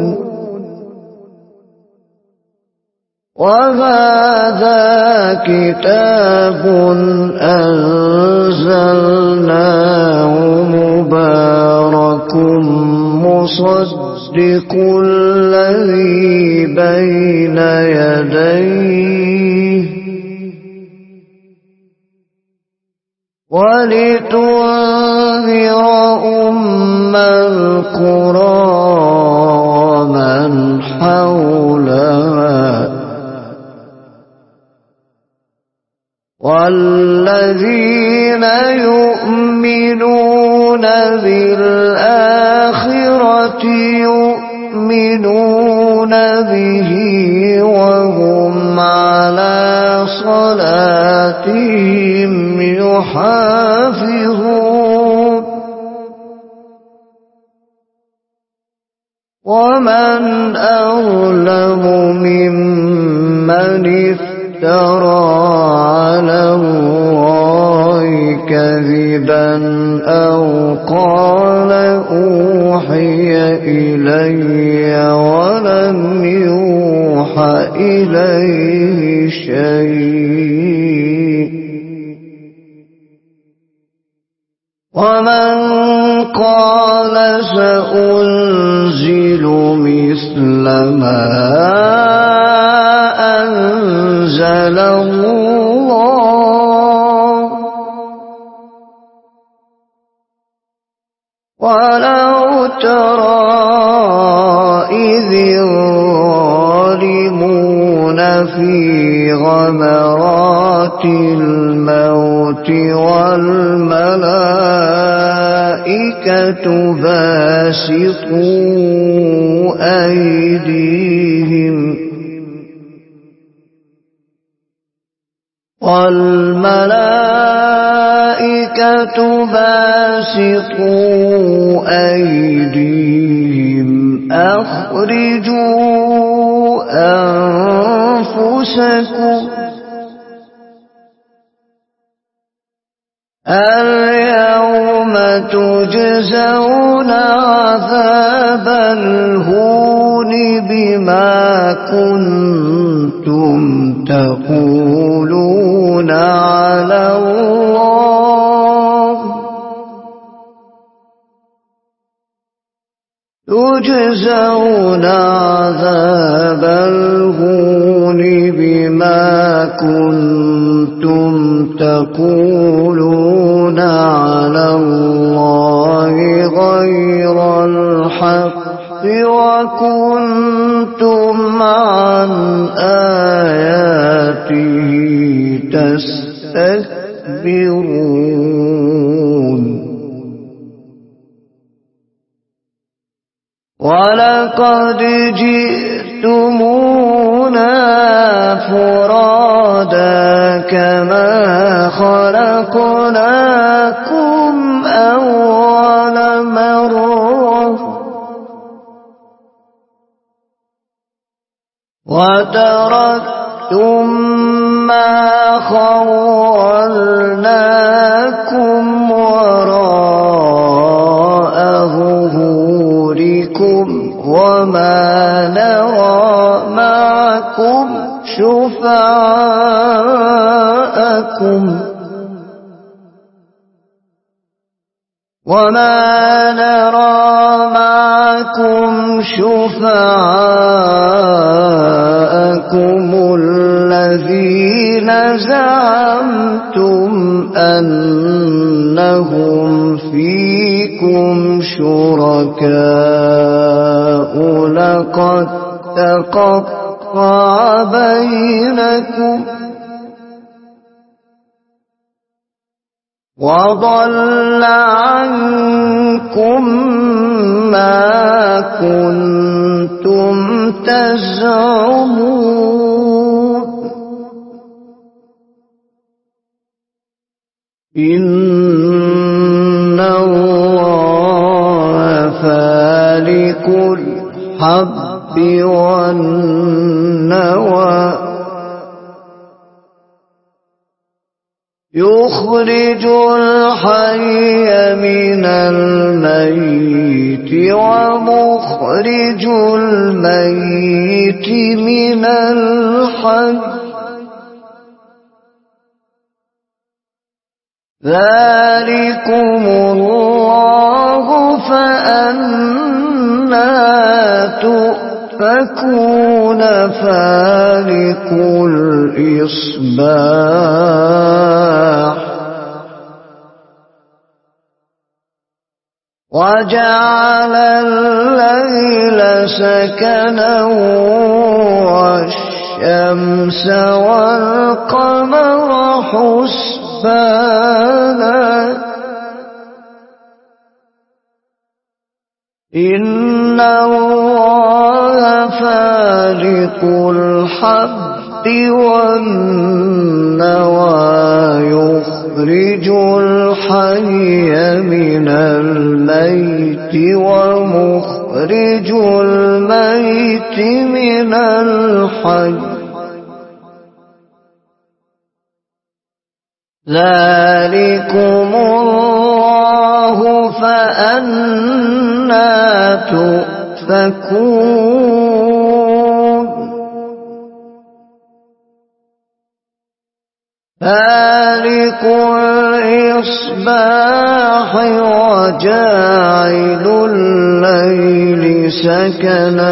S1: وهذا كتاب أنزلناه مصدق الذي بين يديه ولتنذر أم القرى ومن حولها والذين يؤمنون بالآخرة يؤمنون به وهم على صلاتهم يحافظون ومن أظلم ممن افترى على الله كذبا أو قال أوحي إلي ولم يوحى إليه شيء ومن قال سأنزل مثل ما أنزل الله ولو ترى إذ الظالمون في غمرات الموت والملائكة باسطوا أيديهم والملائكة باسطوا أيديهم أخرجوا أنفسكم اليوم تجزون عذاب الهون بما كنتم تقولون على الله تجزون عذاب الهون بما كنتم تقولون على الله غير الحق وكنتم عن آياته تستكبرون ولقد جئتمونا فرادا كما خلقناكم أول مرة وتركتم ما خولناكم وراء ظهوركم وما نرى معكم شفعاءكم وما نرى معكم شفعاءكم الذين زعمتم أنهم فيكم شركاء لقد تقطع بينكم وضل عنكم ما كنتم تزعمون إن الله فالق الحب والنوى يخرج الحي من الميت ومخرج الميت من الحي ذلكم الله فأنتم تؤفكون فالق الإصباح وجعل الليل سكنا والشمس والقمر حسبانا إن الله فالق الحب والنوى يخرج الحي من الميت ومخرج الميت من الحي ذلكم الله فأنى تؤفكون فالق الإصباح وجاعل الليل سكنا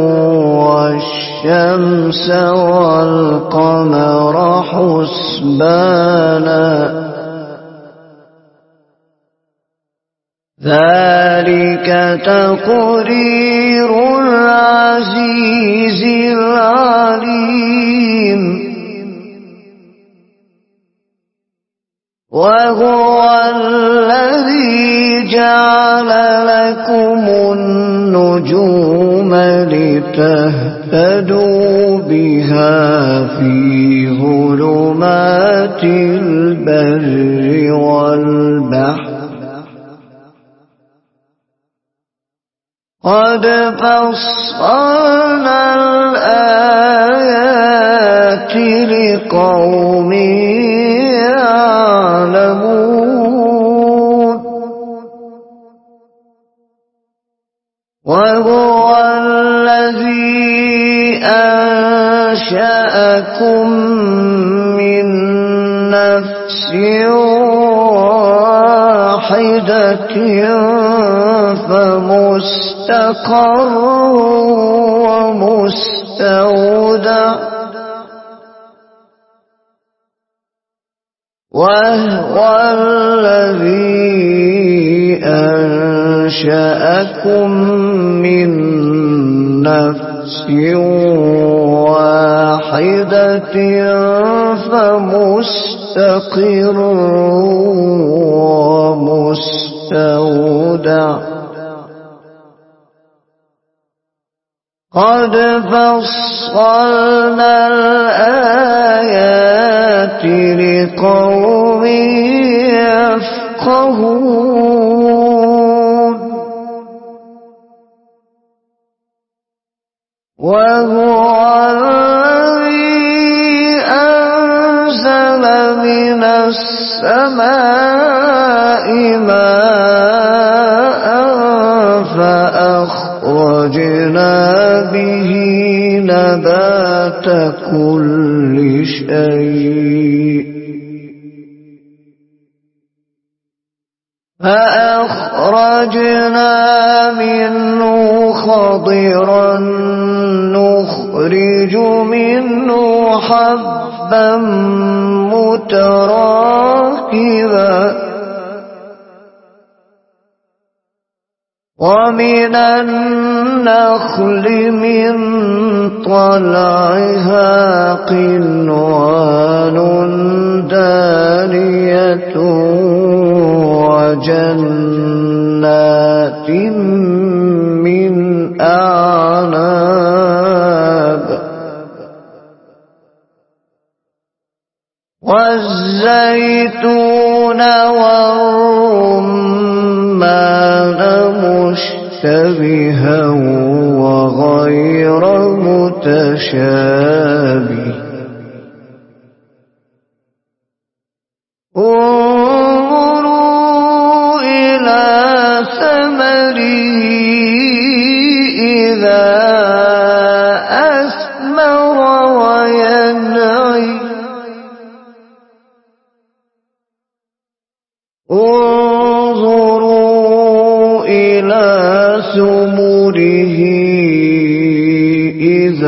S1: والشمس والقمر حسبانا ذلك تقدير العزيز العليم وهو الذي جعل لكم النجوم لتهتدوا بها في ظلمات البر والبحر قد فصلنا الآيات لقوم يعلمون وهو الذي أنشأكم من نفس واحدة فمستقر ومستودع وهو الذي أنشأكم من نفس واحدة فمستقر ومستودع قد فصلنا الآيات لقوم يفقهون وهو الذي أنزل من السماء ماء فأخرجنا به نبات كل شيء فأخرجنا منه خضرا نخرج منه حبا متراكبا ومن النخل من طلعها قنوان دانية وجنات من أعناب والزيتون والرمان مشتبها وغير متشابه انظروا إلى ثمره إذا أثمر وينعي انظروا إلى ثمره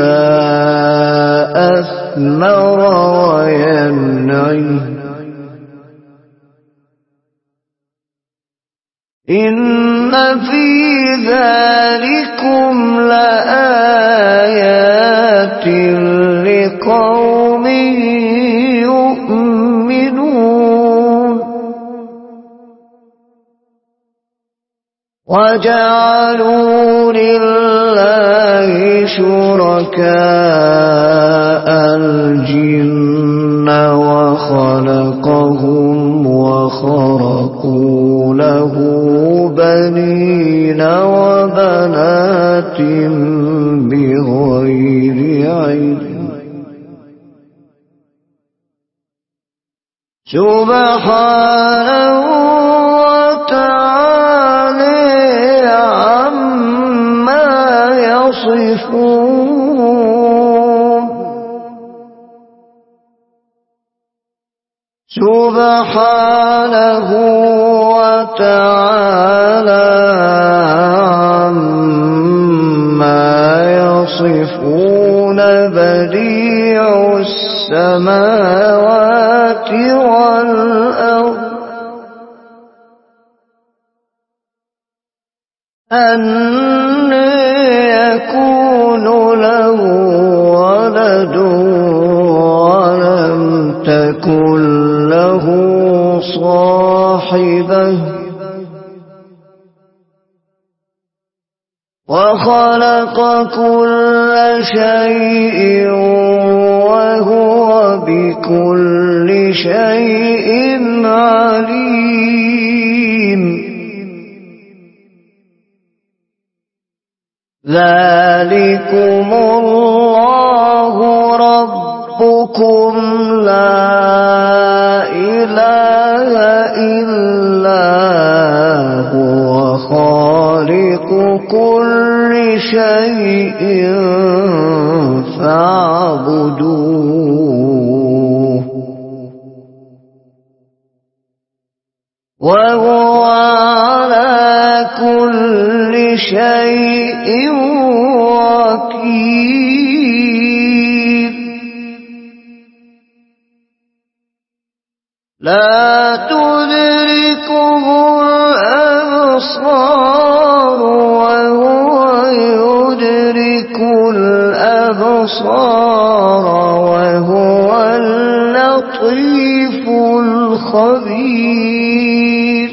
S1: إذا أثمر وينعي إن في ذلكم لآيات لقوم يؤمنون وجعلوا لله شركاء الجن وخلقهم وخرقوا له بنين وبنات بغير علم سبحانه وتعالى عما يصفون سبحانه وتعالى عما يصفون بديع السماوات والأرض أن يكون له ولد ولم تكن له صاحبة وخلق كل شيء وهو بكل شيء عليم ذلكم الله ربكم لا إله إلا هو خالق كل شيء فاعبدوه وهو على كل شيء وكيل لا تدركه الأبصار وهو يدرك الأبصار وهو اللطيف الخبير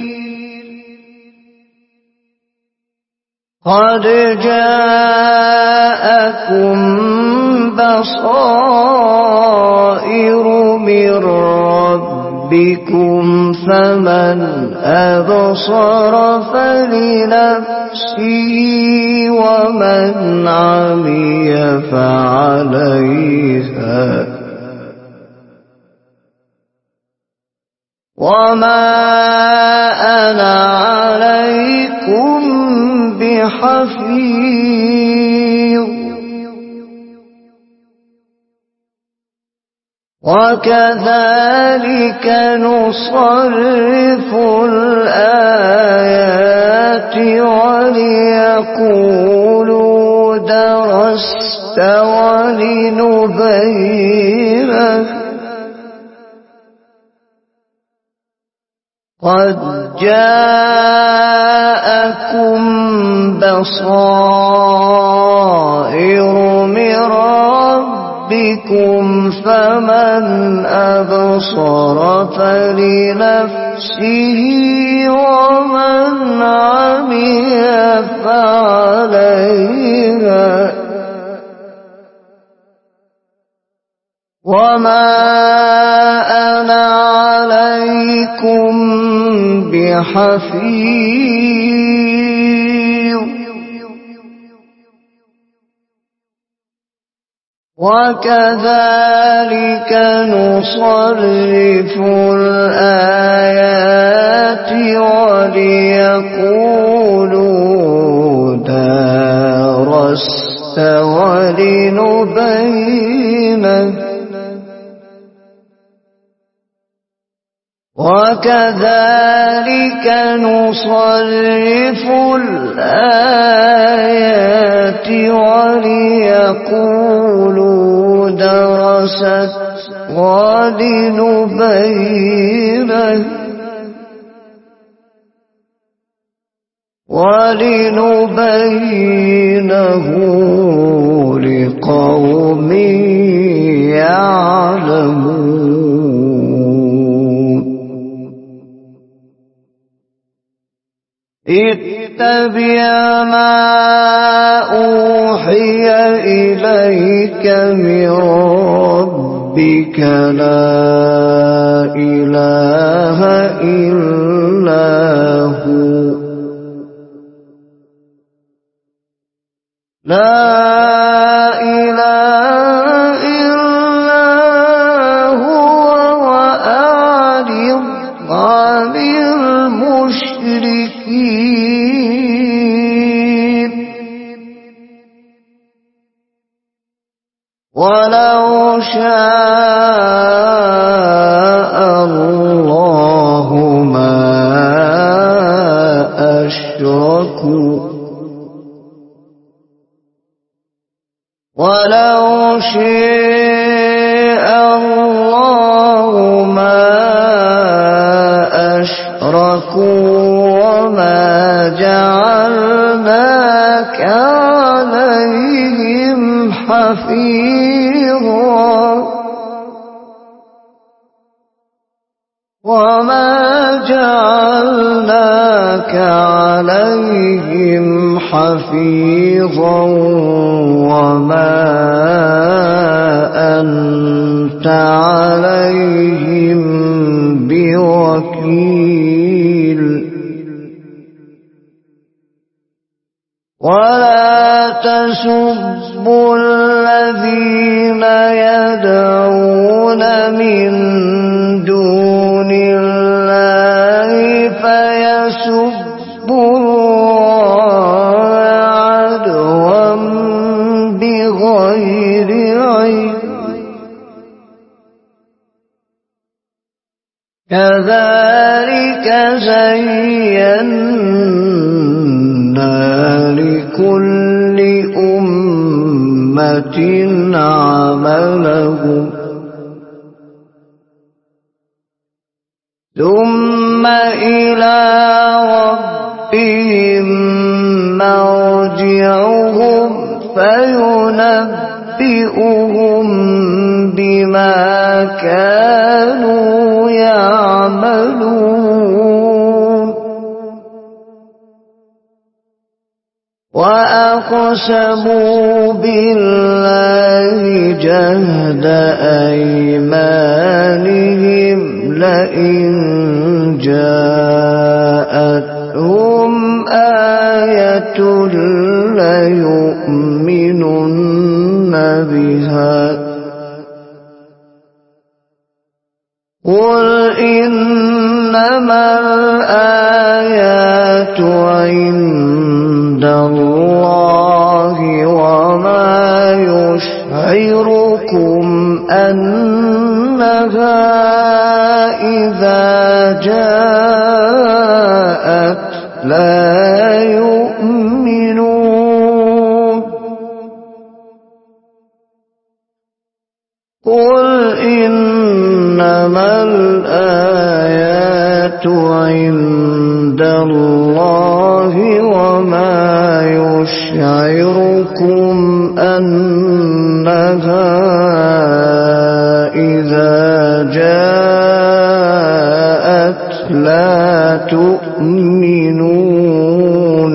S1: قد جاءكم بصائر من ربكم فمن أبصر فلنفسه ومن عمي فعليها وما أنا عليكم بحفيظ وكذلك نصرف الآيات وليقولوا درست ولنبينه قد جاءكم بصائر من ربكم فمن أبصر فلنفسه ومن عمي فعليها وما أنا عليكم بحفيظ وكذلك نصرف الآيات وليقولوا درست ولنبينه وكذلك نصرف الآيات وليقولوا درست ولنبينه ولنبينه لقوم يعلمون اتبع ما أوحي إليك من ربك لا إله إلا هو لا إله إلا هو وأعرض عن المشركين ولو شاء الله ما أشركوا ولو شاء الله ما أشركوا وما جعلناك عليهم حفيظا وما جعلناك عليهم حفيظا وما أنت عليهم بوكيل ولا تسبوا الذين يدعون من دون الله فيسبوا الله عدوا بغير علم كذلك زينا لكل أمة عملهم ثم إلى ربهم مرجعهم فينبئهم بما كانوا يعملون وأقسموا بالله جهد أيمانهم لئن جاءتهم آية ليؤمنن بها قل إنما الآيات عند الله وما يشعركم أنها إذا جاءت لا يؤمنون قل إنما الآيات عند الله وما يشعركم أنها إذا جاءت لا تؤمنون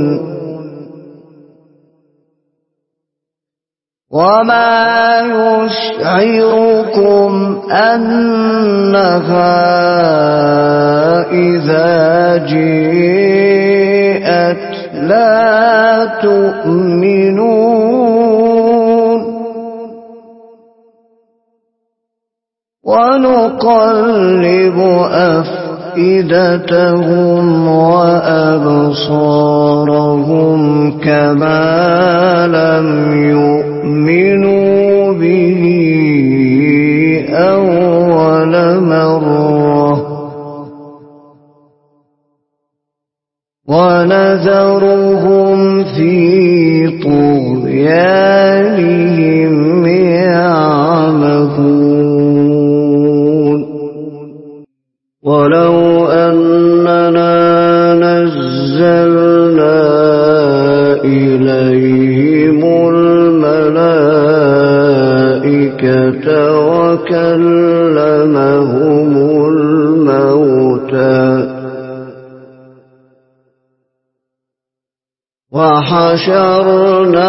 S1: وما يشعركم أنها إذا جاءت لا تؤمنون ونقلب أفئدتهم وأبصارهم كما لم يؤمنوا به أول مرة وذرهم في طغيانهم يعمهون ولو أننا نزلنا إليهم الملائكة وكلمهم الموتى وحشرنا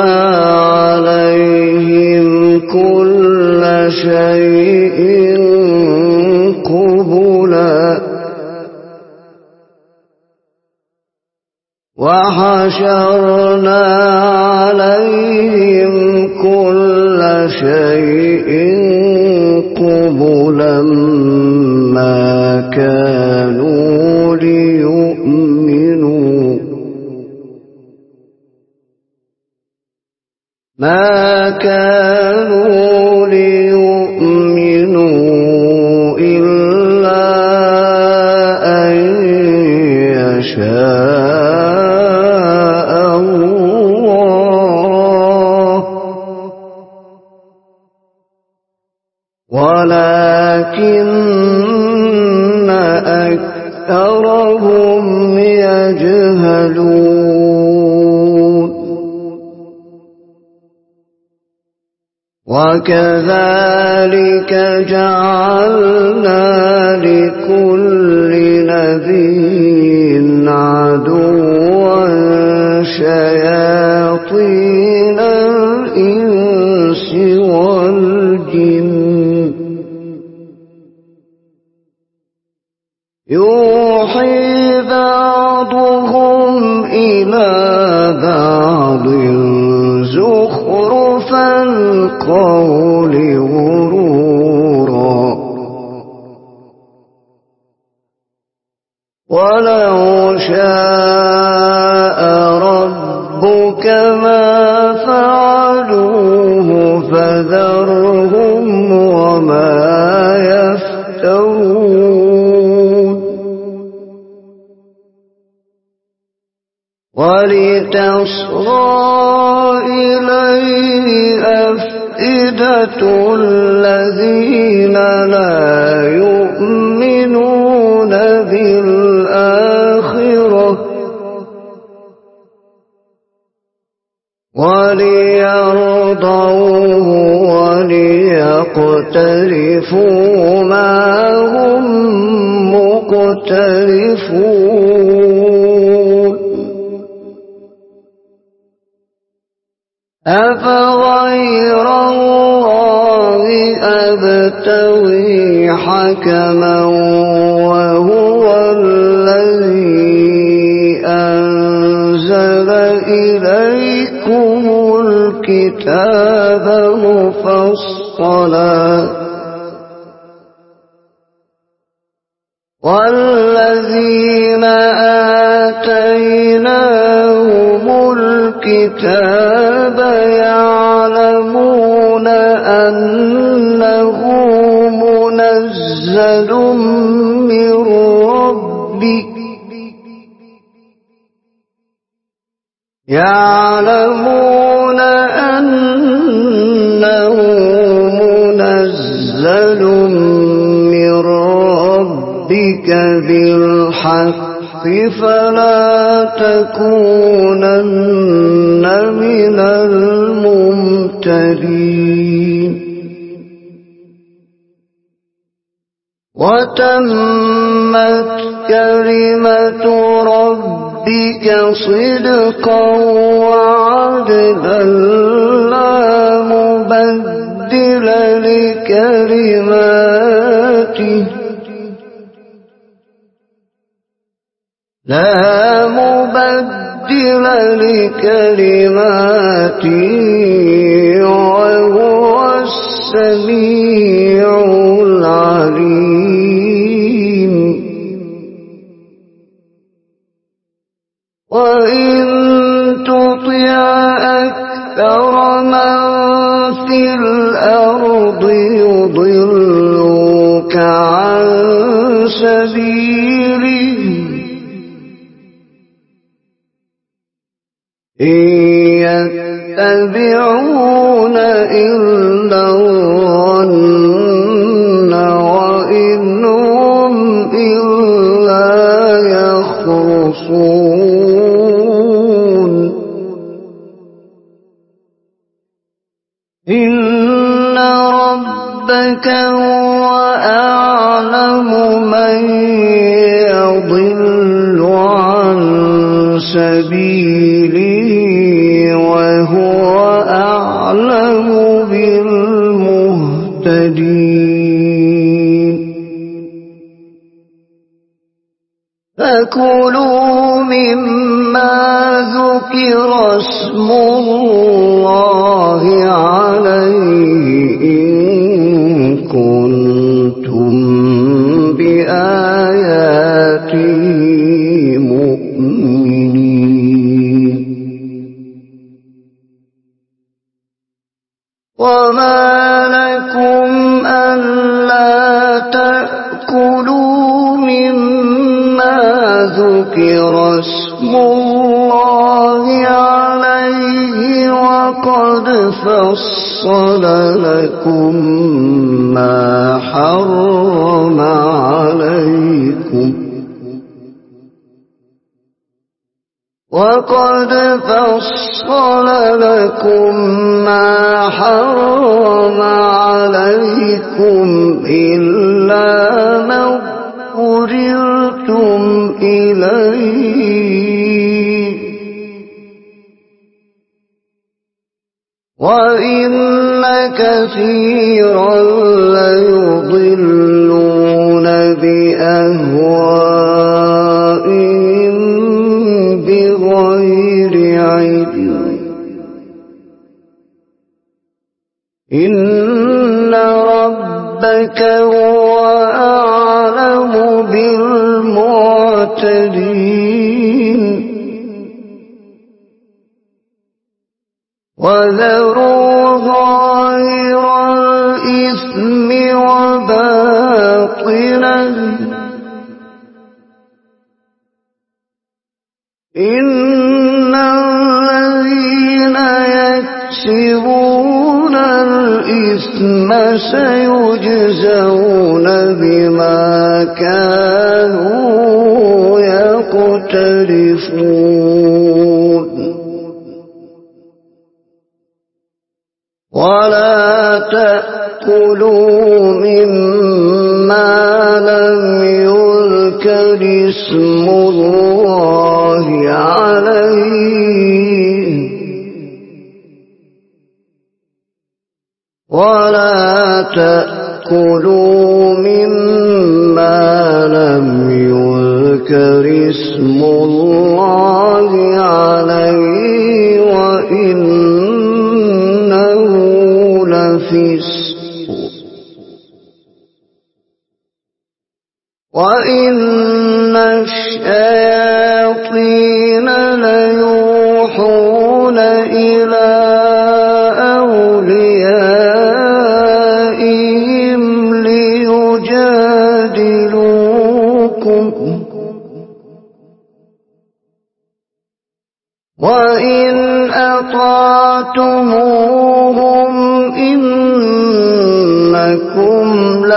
S1: عليهم كل شيء قبلا وحشرنا عليهم كل شيء قبلا ما كانوا ليؤمنوا ما كانوا ليؤمنوا إلا أن يشاء الله ولكن أكثرهم يجهلون وكذلك جعلنا لكل نبي عدوا شياطين الإنس والجن يوحي بعضهم إلى بعض زخرف القول غرورا ولو شاء ربك ما فعلوه فذرهم وما يفترون ولتصغى إليه أفئدة الذين لا يؤمنون بالآخرة وليرضوه وليقترفوا ما هم مقترفون أفغير الله أبتغي حكما وهو الذي أنزل إليكم الكتاب مفصلا والذين آتيناهم الكتاب يعلمون أنه منزل من ربك يعلمون أنه منزل من ربك بالحق فلا تكونن من الممترين وتمت كلمة ربك صدقا وعدلا لا مبدل لكلماته لا مبدل لكلماته وهو السميع العليم وإن تطع أكثر من في الأرض يضلوك عن سبيله إن يتبعون إلا الظن وإن هم إلا يخرصون إن ربك هو أعلم من يضل عن سبيله وهو أعلم بالمهتدين فكلوا مما ذكر اسم الله عليه إن كنتم بآياته مؤمنين وما لكم ألا تأكلوا مما ذكر اسم الله عليه وقد فصل لكم ما حرم عليكم وقد فصل لكم ما حرم عليكم إلا ما اضطررتم إليه وإن كثيرا ليضلون بأهوائهم بغير علم إن ربك هو أعلم بالمعتدين وذروا ظاهر الإثم وباطنه إن الذين يكسبون الإثم سيجزون بما كانوا يقترفون ولا تأكلوا مما لم يذكر اسم الله عليه ولا تأكلوا مما لم يذكر اسم الله عليه وإنه لفسق وإن الشياطين ليوحون إلى أوليائهم ليجادلوكم وإن أطعتموهم إنكم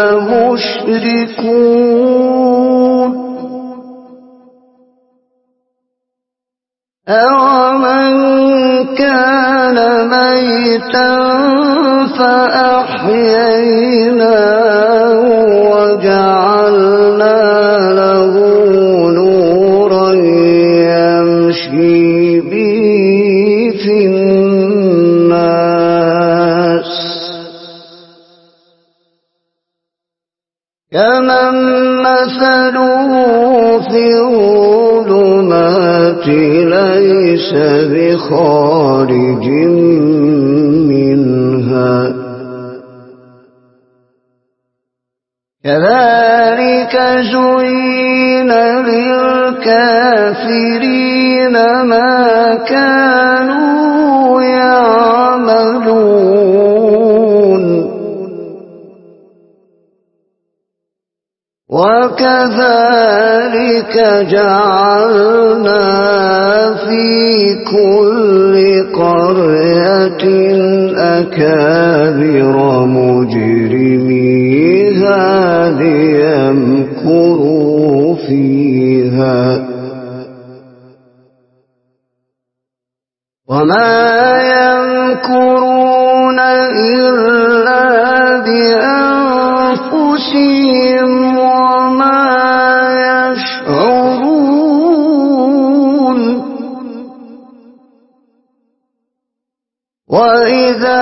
S1: لمشركون أَوَمَنْ كَانَ مَيْتًا فَأَحْيَيْنَاهُ وَجَعَلْنَا لَهُ نُورًا يَمْشِي بِهِ فِي النَّاسِ كَمَنْ مَثَلُهُ فِي الظُّلُمَاتِ ليس بخارج منها كذلك زين للكافرين ما كانوا يعملون وكذلك جعلنا في كل قرية أكابر مجرميها ليمكروا فيها وما يمكرون إلا بأنفسهم وما يشعرون وإذا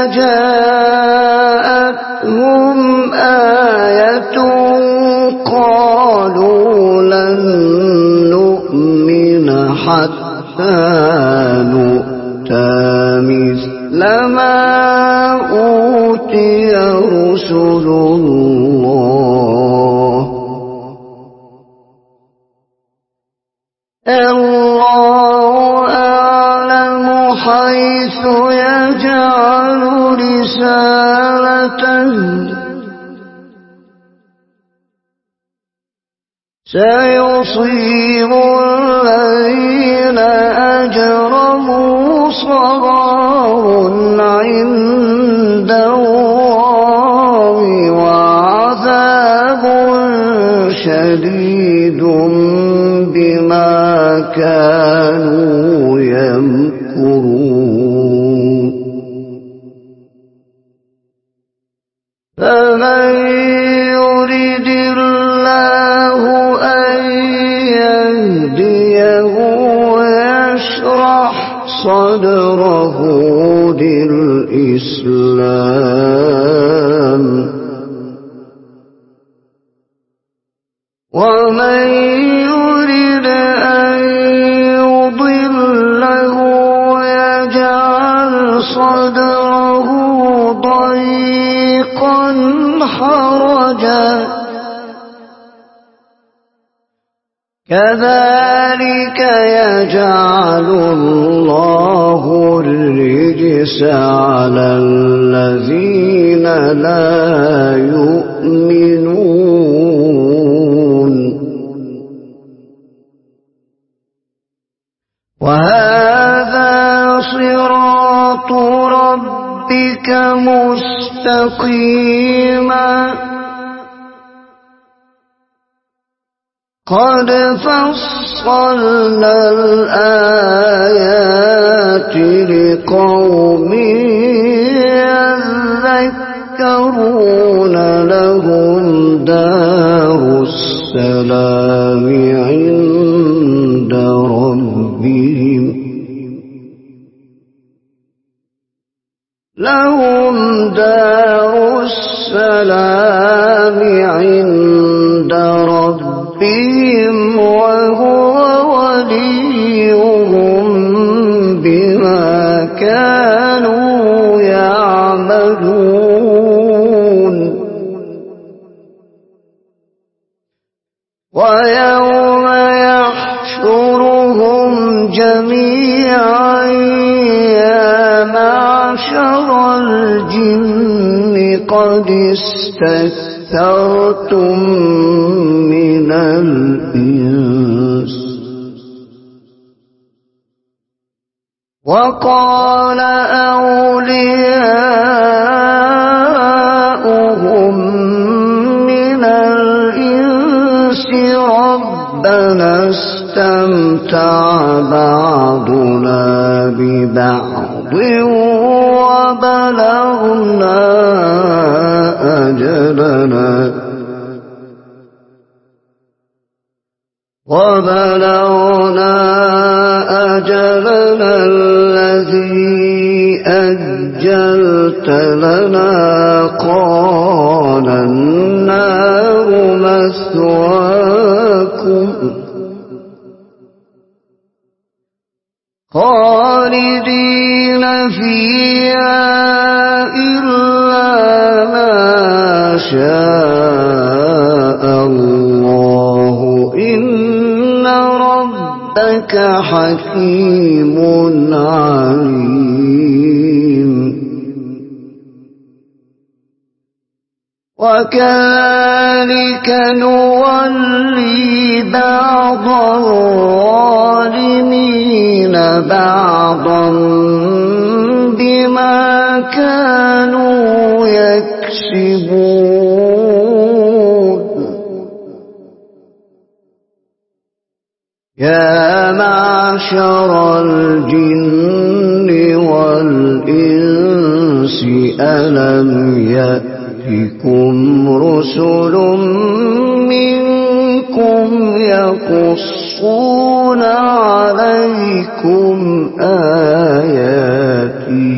S1: جاءتهم آية قالوا لن نؤمن حتى نؤتى مثل ما أوتي رسل الله الله أعلم حيث يجعل رسالته سيصيب الذين أجرموا صغار عند الله وعذاب شديد بما كانوا يمكرون فمن يرد الله أن يهديه يشرح صدره للإسلام ومن يرد أن يضله يجعل صدره ضيقا حرجا كذلك يجعل الله الرجس على الذين لا يؤمنون وهذا صراط ربك مستقيما قد فصلنا الآيات لقوم يذكرون لهم دار السلام عند ربهم لهم دار السلام عند ربهم وهو وليهم بما كانوا يعملون ويوم يحشرهم جميعا يا معشر الجن قد استكثرتم من الإنس وقال أولياؤهم من الإنس ربنا استمتع بعضنا ببعض وبلغنا أجلنا وبلغنا أجلنا الذي أجلت لنا قال النار مثواكم خالدين فيها إلا ما شاء الله إن ربك حكيم عليم وكذلك نولي بعض الظالمين بعضا بما كانوا يكسبون يا معشر الجن والإنس ألم يأتكم رسل منكم يقصون عليكم آياتي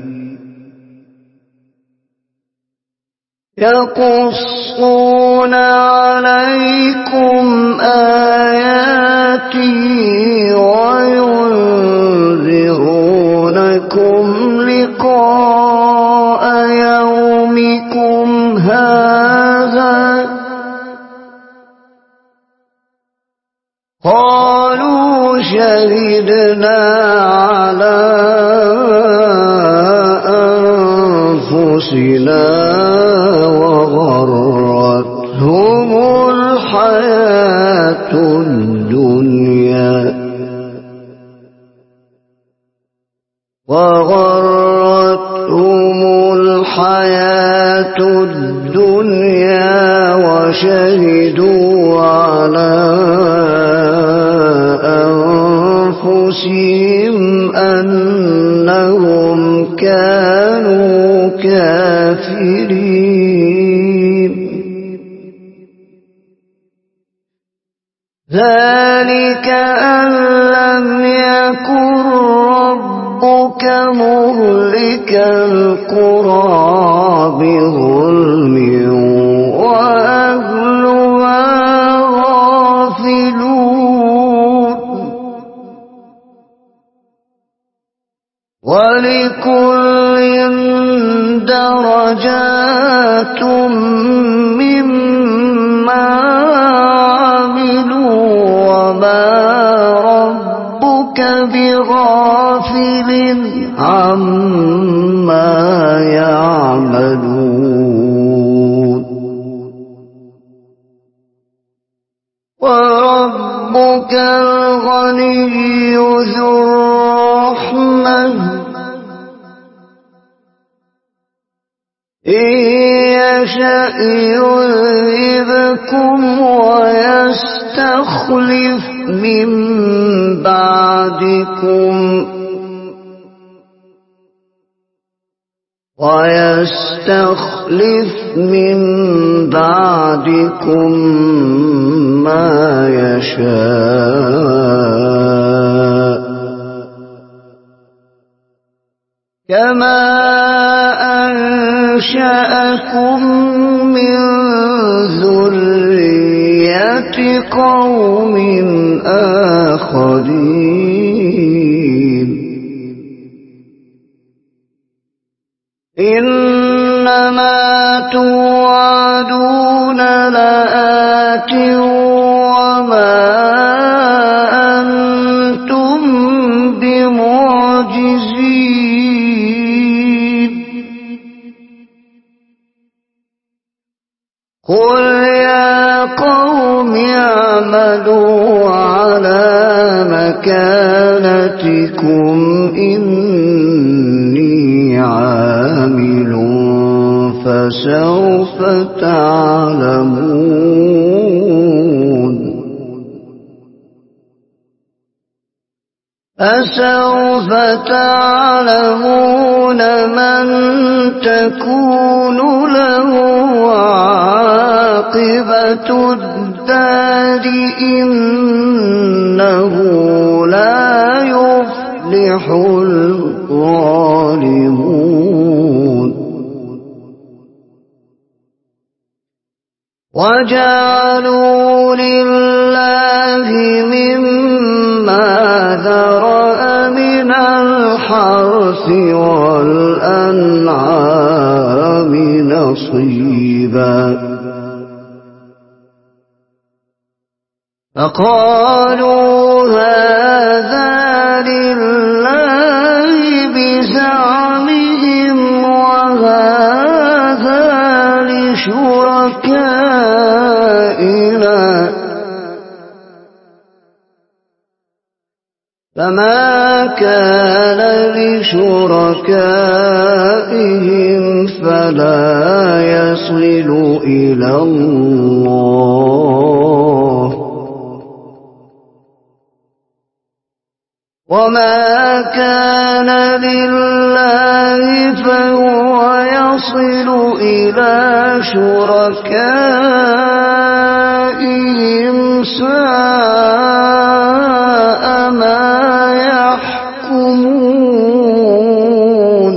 S1: يقصون عليكم آياتي وينذرونكم لقاء يومكم هذا قالوا شهدنا على أنفسنا وغرتهم الحياة الدنيا وغرتهم الحياة الدنيا وشهدوا على أنفسهم أنهم كانوا كافرين ذلك أن لم يكن ربك مهلك القرى بظلم وأهلها غافلون ولكل درجات مما عملوا وما ربك بغافل عما يعملون وربك الغني ذو الرحمة إن يشأ يذهبكم ويستخلف من بعدكم ويستخلف من بعدكم ما يشاء كما أنشأكم من ذرية قوم آخرين إنما توعدون لآت وما أنتم بمعجزين قل يا قوم اعملوا على مكانتكم إني عامل فسوف تعلمون فسوف تعلمون من تكون له عاقبة الدار إنه لا يفلح الظالمون وجعلوا لله مما ذرأ من الحرث والأنعام نصيبا فقالوا هذا لله بزعمهم وهذا لشركائنا فما كان لشركائهم فلا يصل إلى الله وما كان لله فهو يصل إلى شركائهم ساء ما يحكمون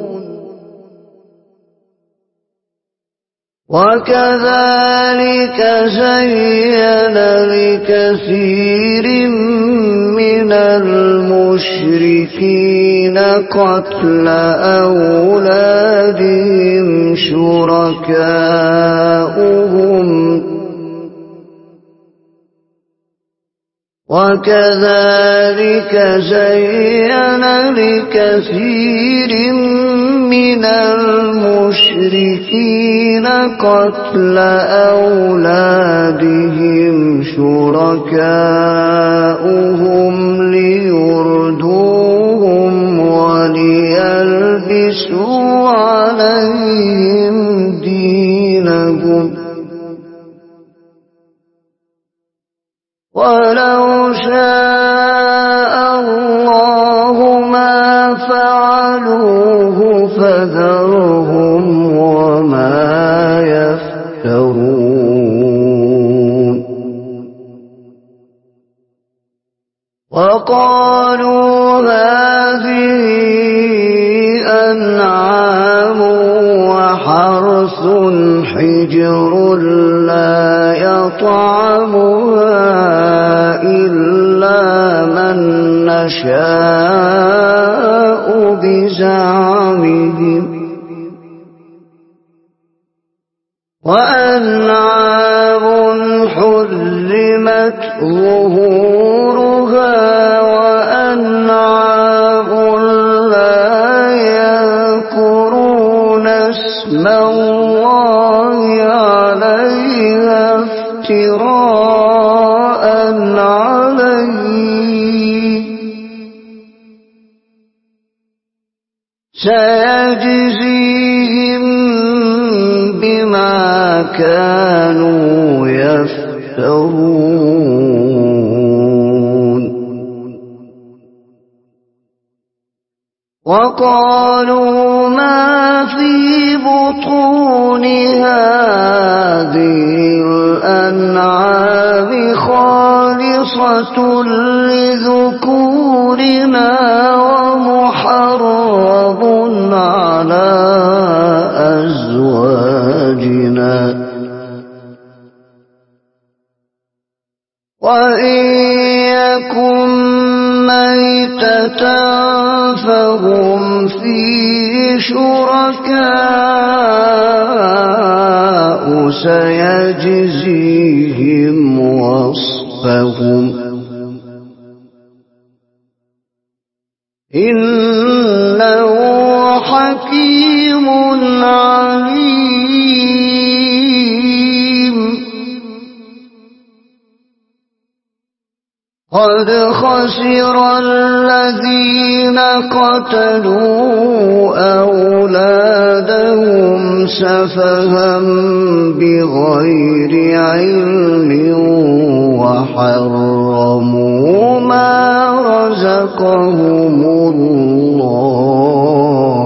S1: وكذلك زين لكثير من المشركين قتل أولادهم شركاؤهم وكذلك زين لكثير من المشركين قتل أولادهم شركاؤهم ليردوهم وليلبسوا عليهم دينهم ولو شاء الله ما فعلوه فذرهم وما يفترون وقالوا هذه أنعام وحرث حجر لا يطعمها إلا من نشاء بزعمهم وأنعام حرمت ظهورها وأنعام لا يذكرون اسم الله عليها افتراء عليه سيجزيهم بما كانوا يفترون وقالوا ما في بطون هذه الأنعام خالصة لذكورنا ومحرم على أزواجنا وإن يكن ميتة فهم فيه شركاء سيجزيهم وصفهم إنه حكيم عليم قد خسر الذين قتلوا أولادهم سفها بغير علم وحرموا ما رزقهم الله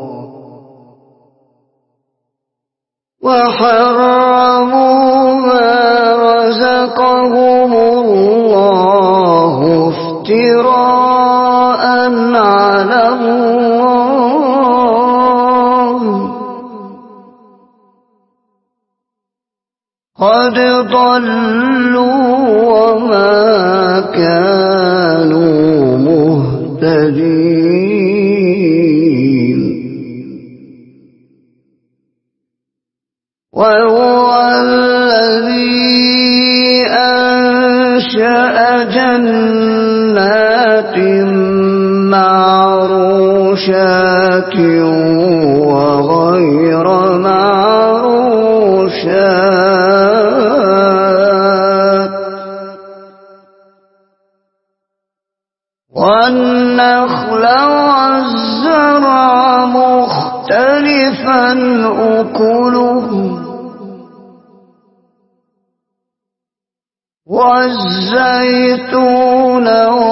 S1: وحرموا ما رزقهم الله افتراء على الله قد ضلوا وما كانوا مهتدين وهو الذي أنشأ جنات معروشات وغير معروشات كُلُوا وَالزَّيْتُونَ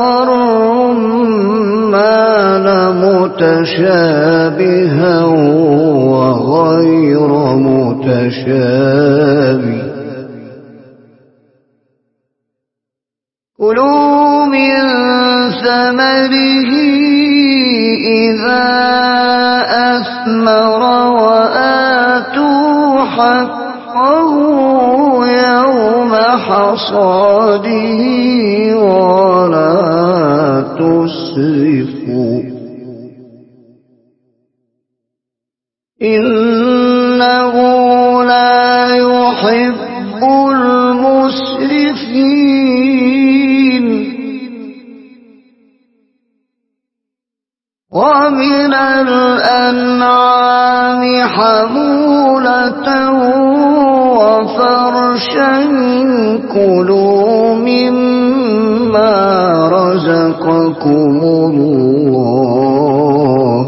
S1: وَالرُّمَّانَ مُتَشَابِهًا وَغَيْرَ مُتَشَابِهٍ ۚ كُلُوا مِن ثَمَرِهِ إِذَا أَثْمَرَ وَآتُوا حَقَّهُ يَوْمَ حَصَادِهِ وَلَا تُسْرِفُوا إِنَّهُ لَا يُحِبُّ الْمُسْرِفِينَ. وَمِنَ الْأَنْعَامِ حَمُولَةً وَفَرْشًا كُلُوا مِمَّا رَزَقَكُمُ اللَّهُ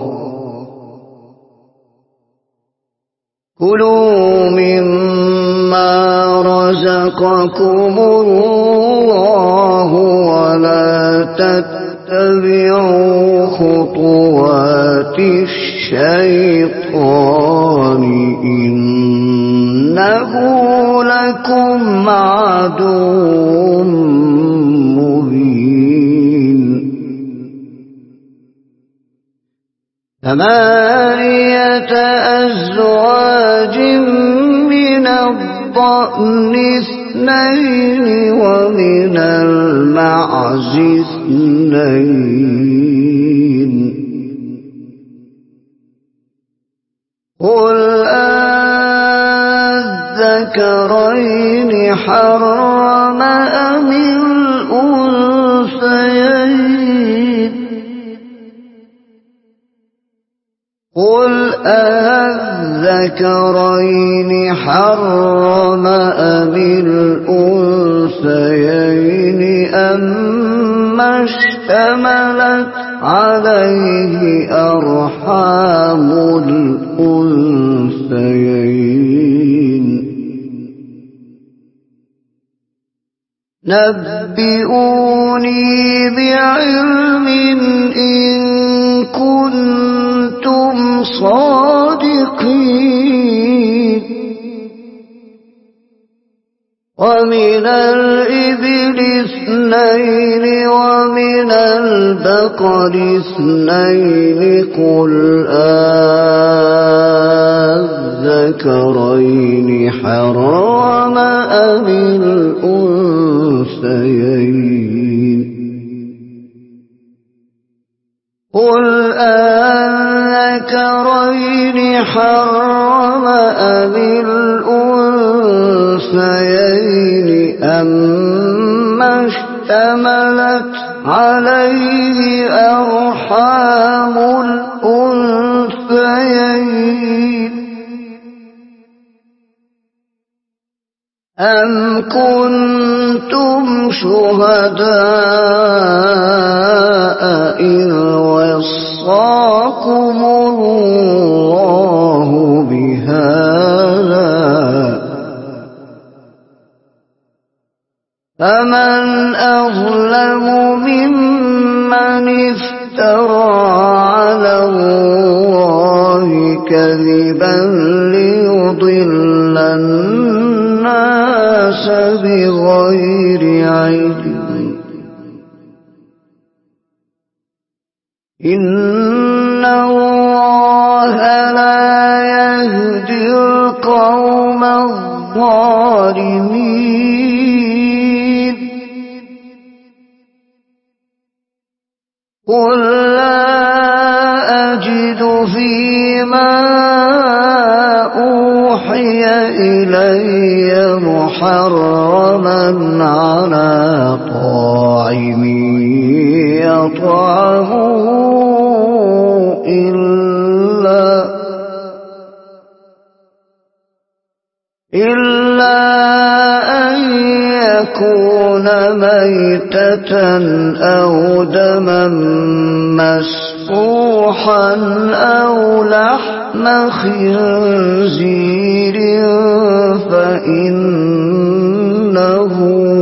S1: كُلُوا مِمَّا رَزَقَكُمُ اللَّهُ وَلَا تَتَّبِعُوا خُطُوَاتِ الشَّيْطَانِ إِنَّهُ لَكُمْ عَدُوٌّ مُّبِينٌ. ثَمَانِيَةَ أَزْوَاجٍ مِّنَ الضَّأْنِ اثْنَيْنِ وَمِنَ الْمَعْزِ اثْنَيْنِ قُلْ أَذَّكَرَيْنِ حَرَّمَ أَمِ الْأُنثَيَيْنِ قُلْ أَذَّكَرَيْنِ حَرَّمَ أَمِ الْأُنثَيَيْنِ أَمَّا اشْتَمَلَتْ عَلَيْهِ أَرْحَامُ الْأُنثَيَيْنِ نَبِّئُونِي بِعِلْمٍ إِن كُنتُمْ صَادِقِينَ. وَمِنَ الْإِبِلِ اثْنَيْنِ وَمِنَ الْبَقَرِ اثْنَيْنِ قُلْ أَذَّكَرَيْنِ حَرَّمَ أَمِ الْأُنثَيَيْنِ قُلْ أَذَّكَرَيْنِ حَرَّمَ أَمِ الْأُنثَيَيْنِ أَمَّا اشْتَمَلَتْ عَلَيْهِ أَرْحَامُ الْأُنثَيَيْنِ أَمْ كُنتُمْ شُهَدَاءَ إِذْ وَصَّاكُمُ اللَّهُ بِهَذَا فَمَنْ أَظْلَمُ مِمَّنِ افْتَرَىٰ عَلَى اللَّهِ كَذِبًا لِيُضِلَّ النَّاسَ بِغَيْرِ عِلْمٍ إِنَّ اللَّهَ لَا يَهْدِي الْقَوْمَ الظَّالِمِينَ. قُل لَّا أَجِدُ فِيمَا أُوحِيَ إِلَيَّ مُحَرَّمًا عَلَىٰ طَاعِمٍ يَطْعَمُهُ إِلَّا أَن يَكُونَ مَيْتَةً أَوْ دَمًا مَّسْفُوحًا أَوْ لَحْمَ لحم خنزير فإنه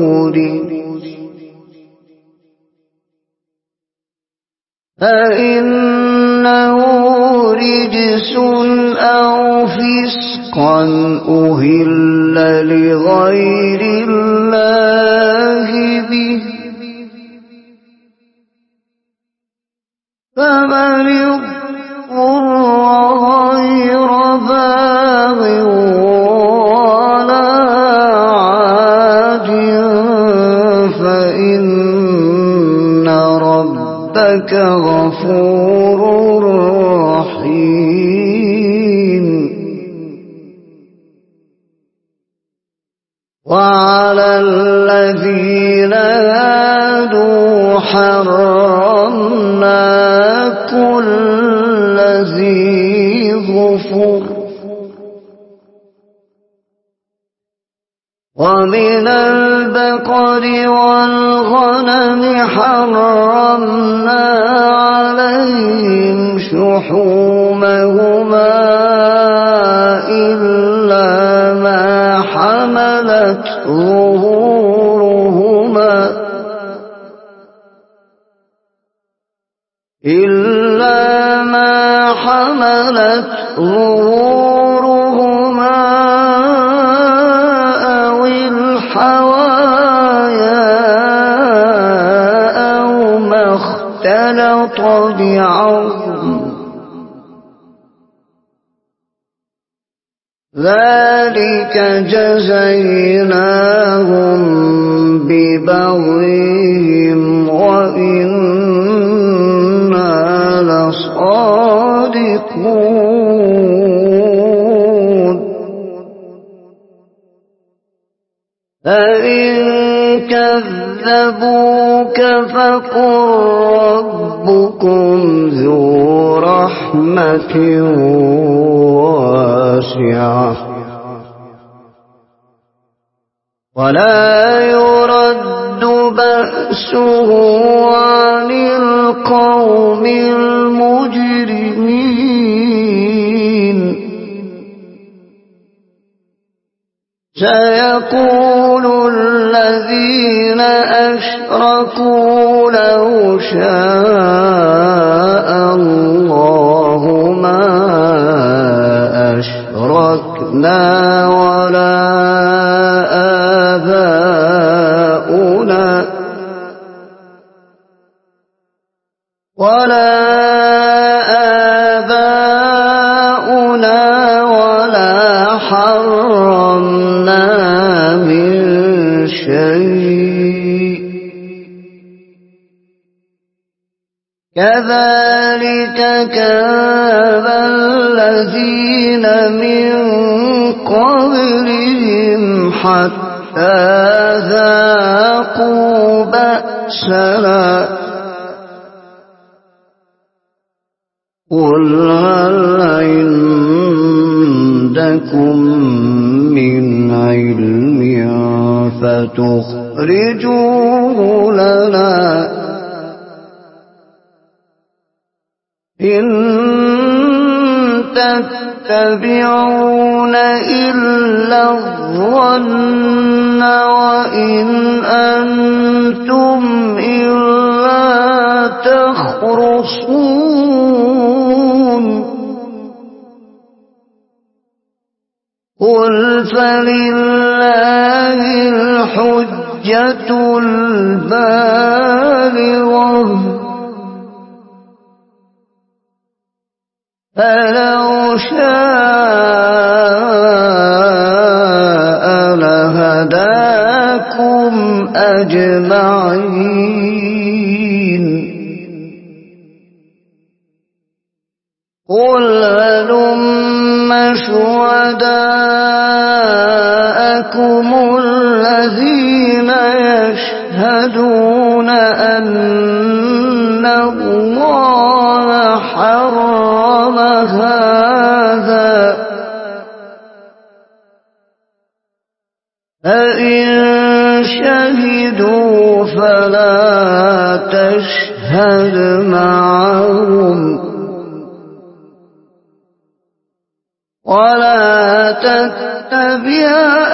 S1: فإنه رجس أو فسقا أهل لغير الله به فمن اضطر غير باغ ولا عاد فإن ربك غفور رحيم. وعلى الذين هادوا حرمنا كل ذي ظفر ومن البقر والغنم حرمنا عليهم شحومهما إلا ما حملت ظهورهما إلا ما حملت ظهورهما أو الحوايا أو ما اختلط بعظم ذلك جزيناهم ببغيهم وإنا لصادقون. فإن كذبوك فقل ربكم ذو رحمة واسعة ولا يرد بأسه عن القوم المجرمين. سيقول الذين أشركوا لو شاء الله ما أشركنا ولا آباؤنا ولا آباؤنا ولا حرمنا من شيء كذلك كذب الذين من قبلهم حتى ذاقوا بأسنا قل هل عندكم من علم فتخرجوه لنا إن تتبعون إلا الظن وإن أنتم إلا تخرصون قل فلله الحجة البالغة فلو شاء لهداكم أجمعين. قل هلم شهداءكم الذين يشهدون أن الله حرم هذا فإن شهدوا فلا تشهد معهم ولا تتبع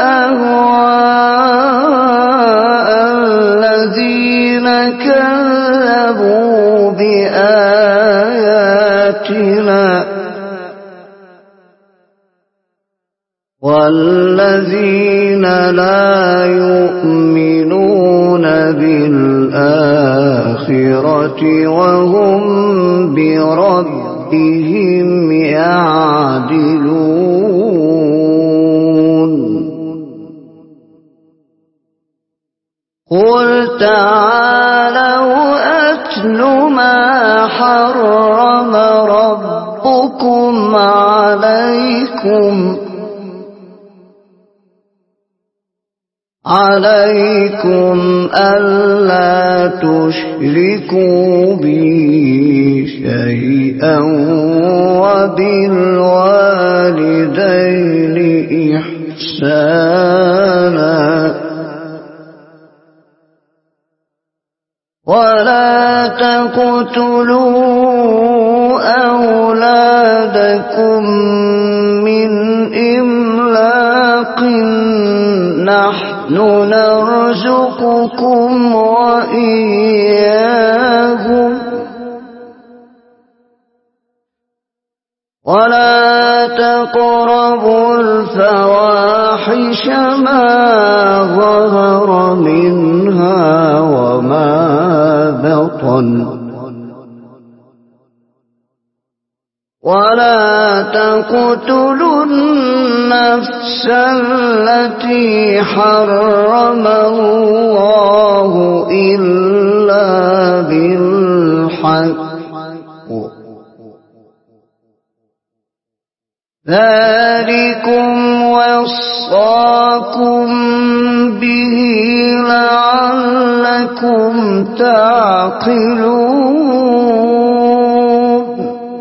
S1: أهواء الذين كذبوا بآياتنا والذين لا يؤمنون بالآخرة وهم بربهم يعدلون قل تعالوا أتل ما حرم ربكم عليكم عليكم ألا تشركوا بي شيئا وبالوالدين إحسانا ولا تقتلوا أولادكم من إملاق نحن نرزقكم وإياهم ولا تقربوا الفواحش ما ظهر منها وما بطن ولا تقتلوا النفس التي حرم الله إلا بالحق ذلكم وصاكم به لعلكم تعقلون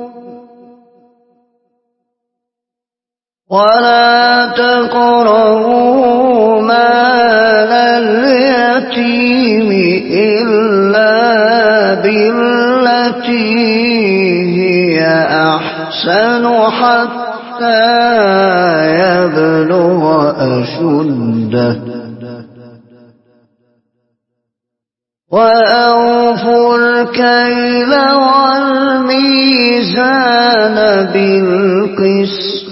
S1: ولا تقربوا مال اليتيم إلا بالتي هي أحسن حتى يبلغ أشده وأوفوا الكيل والميزان بالقسط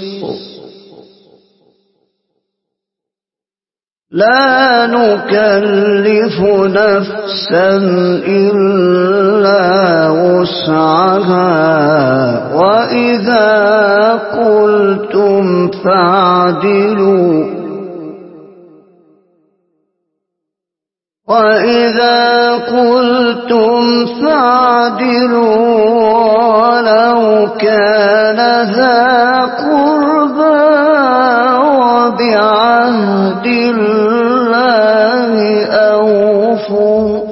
S1: لا نكلف نفسا إلا وسعها وإذا قلتم فاعدلوا وإذا قلتم فاعدلوا ولو كان ذا قربى وبعهد الله أوفوا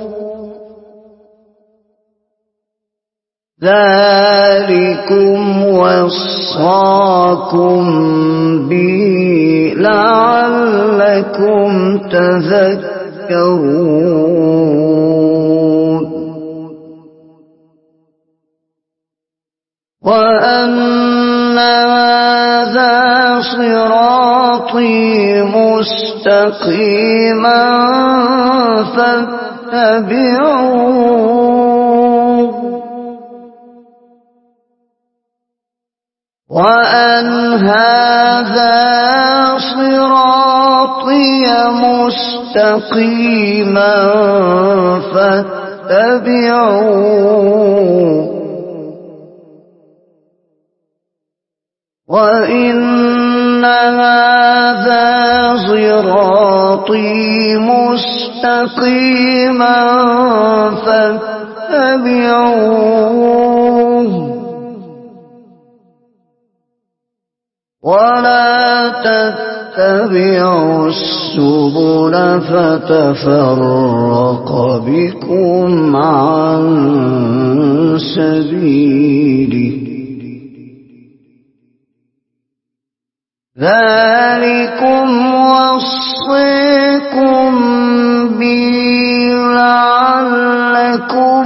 S1: ذلكم وصاكم به لعلكم تذكرون وأن هذا صراطي مستقيما فاتبعوه وأن هذا صراطي مستقيما فاتبعوه وإن هذا صراطي مستقيما فاتبعوه ولا تتبعوا السبل فتفرق بكم عن سبيله ذلكم وصيكم به لعلكم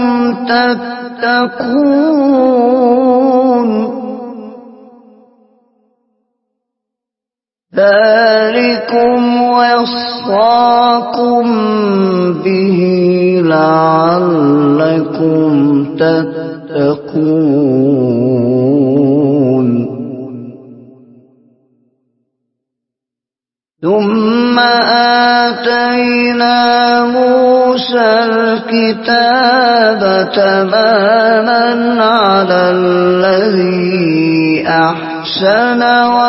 S1: تتقون ذلكم وصاكم به لعلكم تتقون. ثم آتينا موسى الكتاب تماما على الذي أحسن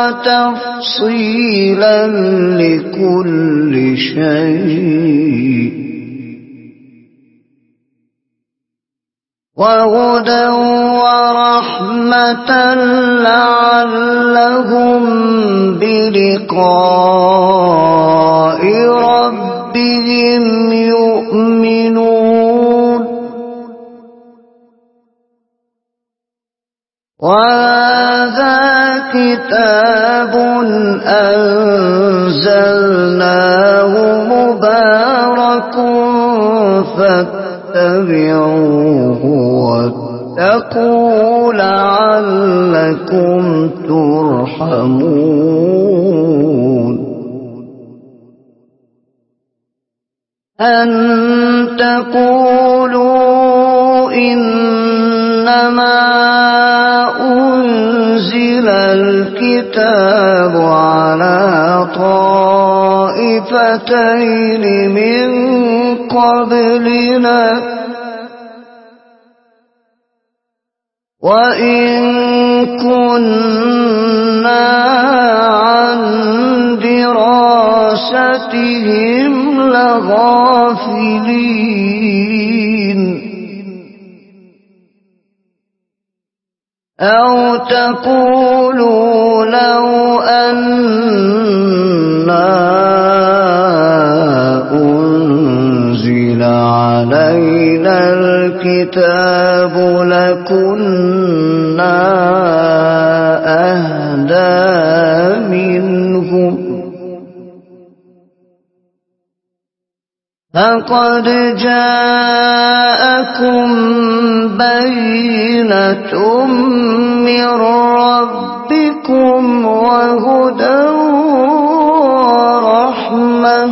S1: وتفصيلا لكل شيء وهدى ورحمة لعلهم بلقاء ربهم يؤمنون. وهذا كتاب أنزلناه مبارك فاتبعوه واتقوا لعلكم ترحمون. أن تقولوا إنما أنزل الكتاب على طائفتين من قبلنا وإن كنا عن دراستهم لغافلين. أو تقولوا لو أنا أنزل علينا الكتاب لكنا أهدى منهم. فقد جاءكم بينة من ربكم وهدى ورحمة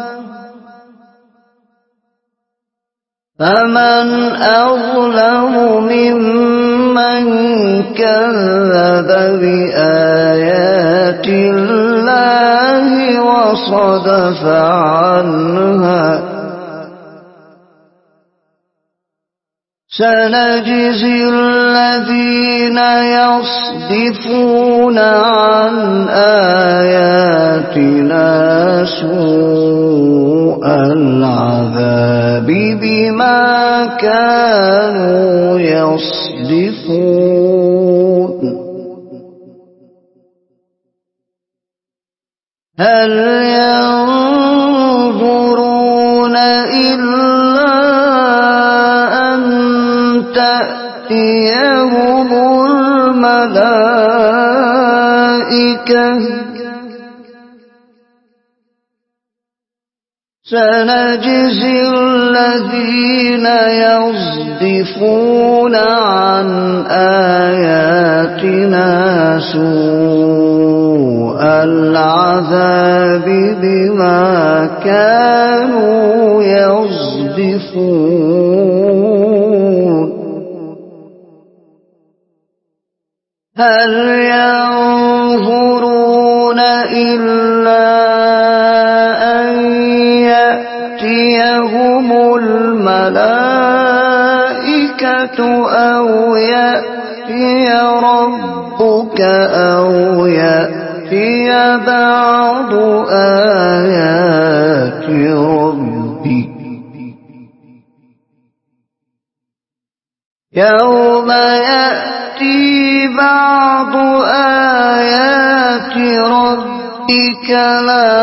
S1: فمن أظلم ممن كذب بآيات الله وصدف عنها. سنجزي الذين يصدفون عن آياتنا سوء العذاب بما كانوا يصدفون. هل ينظرون إلا أن تأتيهم الملائكة سنجزي الذين يصدفون عن آياتنا سوء العذاب بما كانوا يصدفون. هل ينظرون إلا أن يأتيهم الملائكة أو يأتي ربك أو يأتي بعض آيات ربك يوم يأتي بعض آيات ربك لا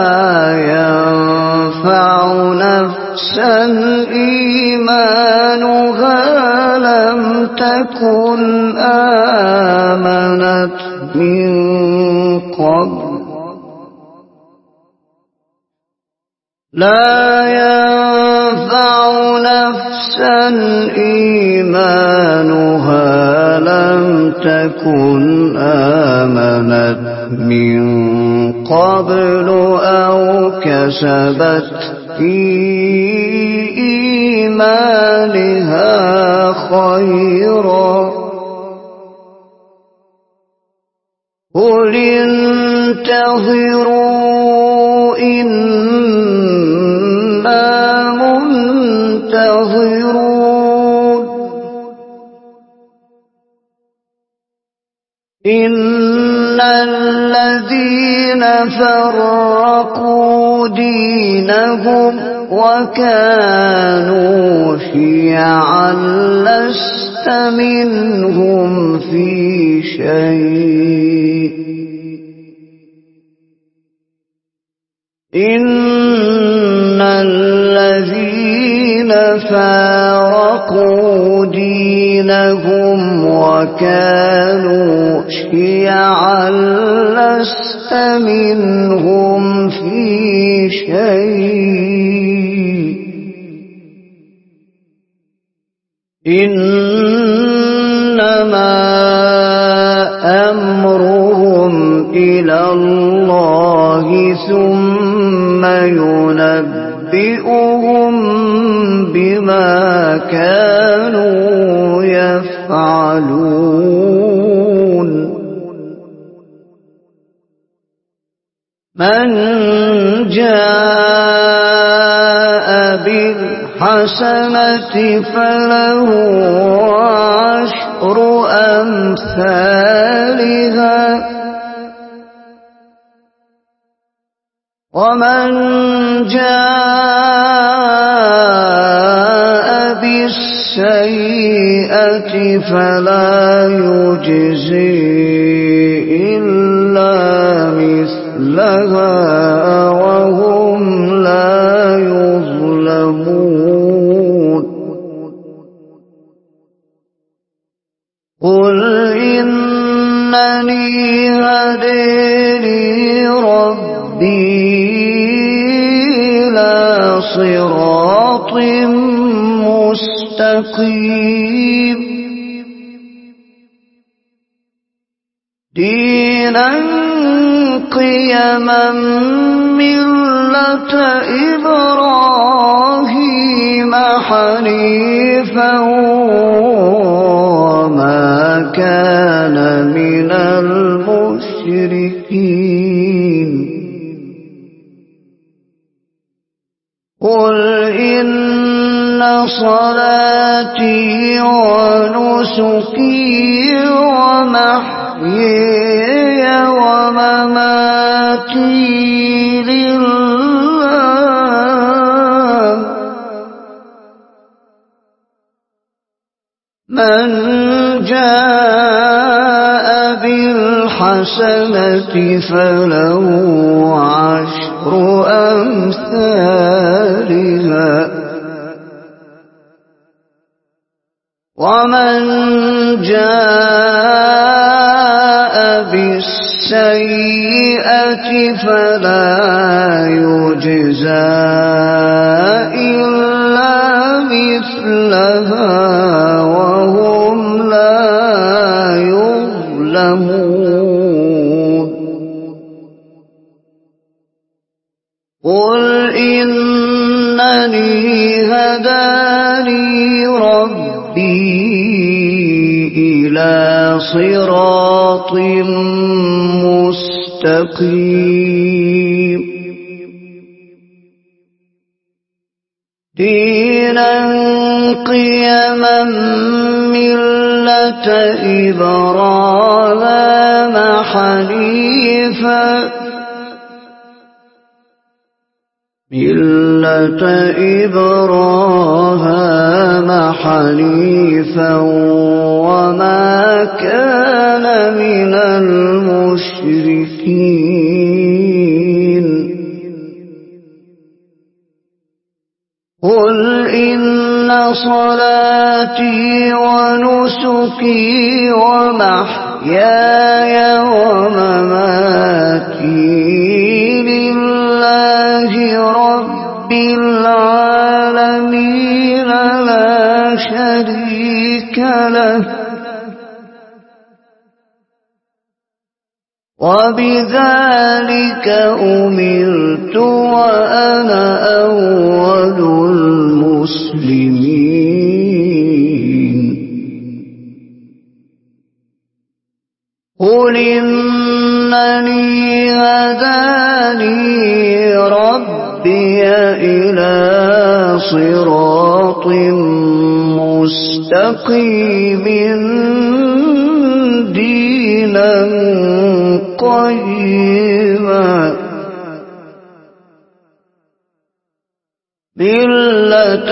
S1: ينفع نفسا إيمانها لم تكن آمنت من قبل لا ينفع نفسا إيمانها لم تكن آمنت من قبل أو كسبت في إيمانها خيرا قل انتظروا إنا منتظرون إن الذين فرقوا دينهم وكانوا شيعا لست منهم في شيء إن الذين فارقوا دينهم وكانوا شيعا لست منهم في شيء إنما أمرهم إلى الله ثم ينبئهم بما كانوا يفعلون من جاء بالحسنة فله عشر أمثالها ومن جاء بالسيئة فلا يجزي إلا مثلها وهم لا يظلمون قل إنني هداني ربي إلى صراط مستقيم دينا قيما ملة إبراهيم حنيفا وما كان من المشركين قل إن صلاتي ونسكي ومحياي ومماتي لله من جاء بالحسنة فله عشر أمثالها ومن جاء بالسيئة فلا يجزى إلا مثلها وهم لا يظلمون قل إنني هداني ربي إلى صراط مستقيم دينا قيما ملة إبراهيم حنيفا ملة إبراهيم حنيفا وما كان من المشركين قل إن صلاتي ونسكي ومحياي ومماتي لله رب العالمين لا شريك له وبذلك أمرت وأنا أول المسلمين قل إنني هداني ربي إلى صراط مستقيم دينا قيما ملة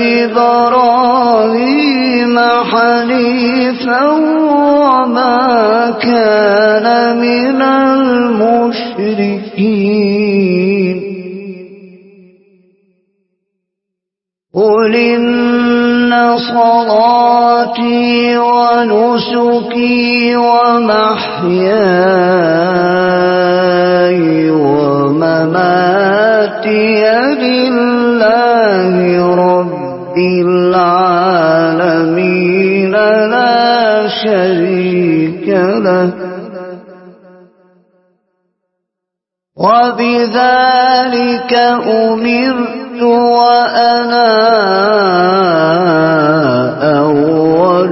S1: إبراهيم حنيفا وما كان من المشركين قل إن صلاتي ونسكي ومحياي ومماتي لله رب العالمين لا شريك له وبذلك أمرت وأنا أول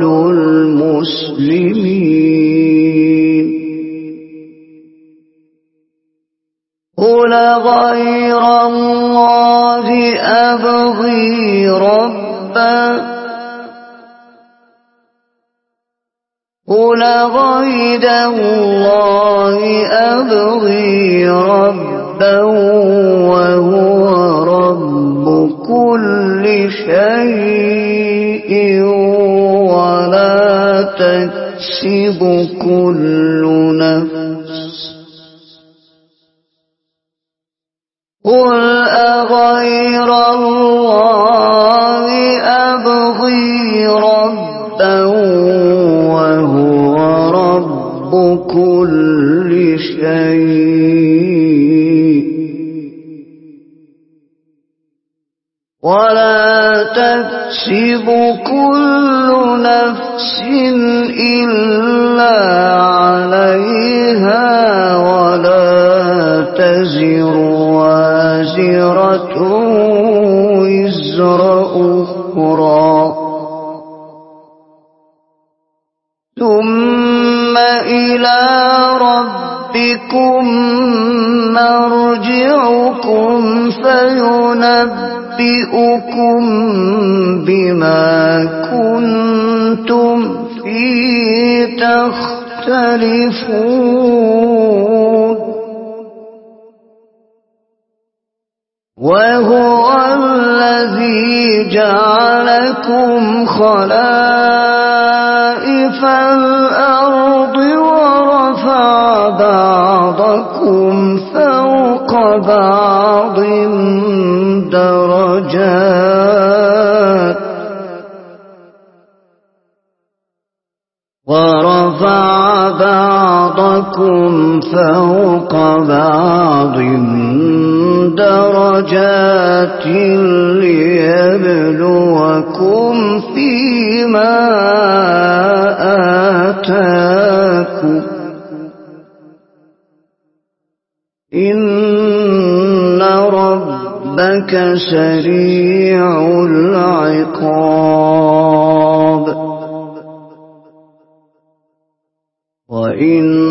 S1: المسلمين قل غير الله أبغي ربا قل غير الله أبغي ربا وهو رب كل شيء ولا تكسب كل نفس قل أغير الله أبغي ربا وهو رب كل شيء ولا تكسب كل نفس إلا عليها ولا تزر وازرة وزر أخرى ثم إلى ربكم مرجعكم فينبئكم بما كنتم فيه تختلفون وهو الذي جعلكم خلائف الأرض ورفع بعضكم فوق بعض درجات ورفع بعضكم فوق بعض درجات ليبلوكم فيما آتاكم إن ربك سريع العقاب وإن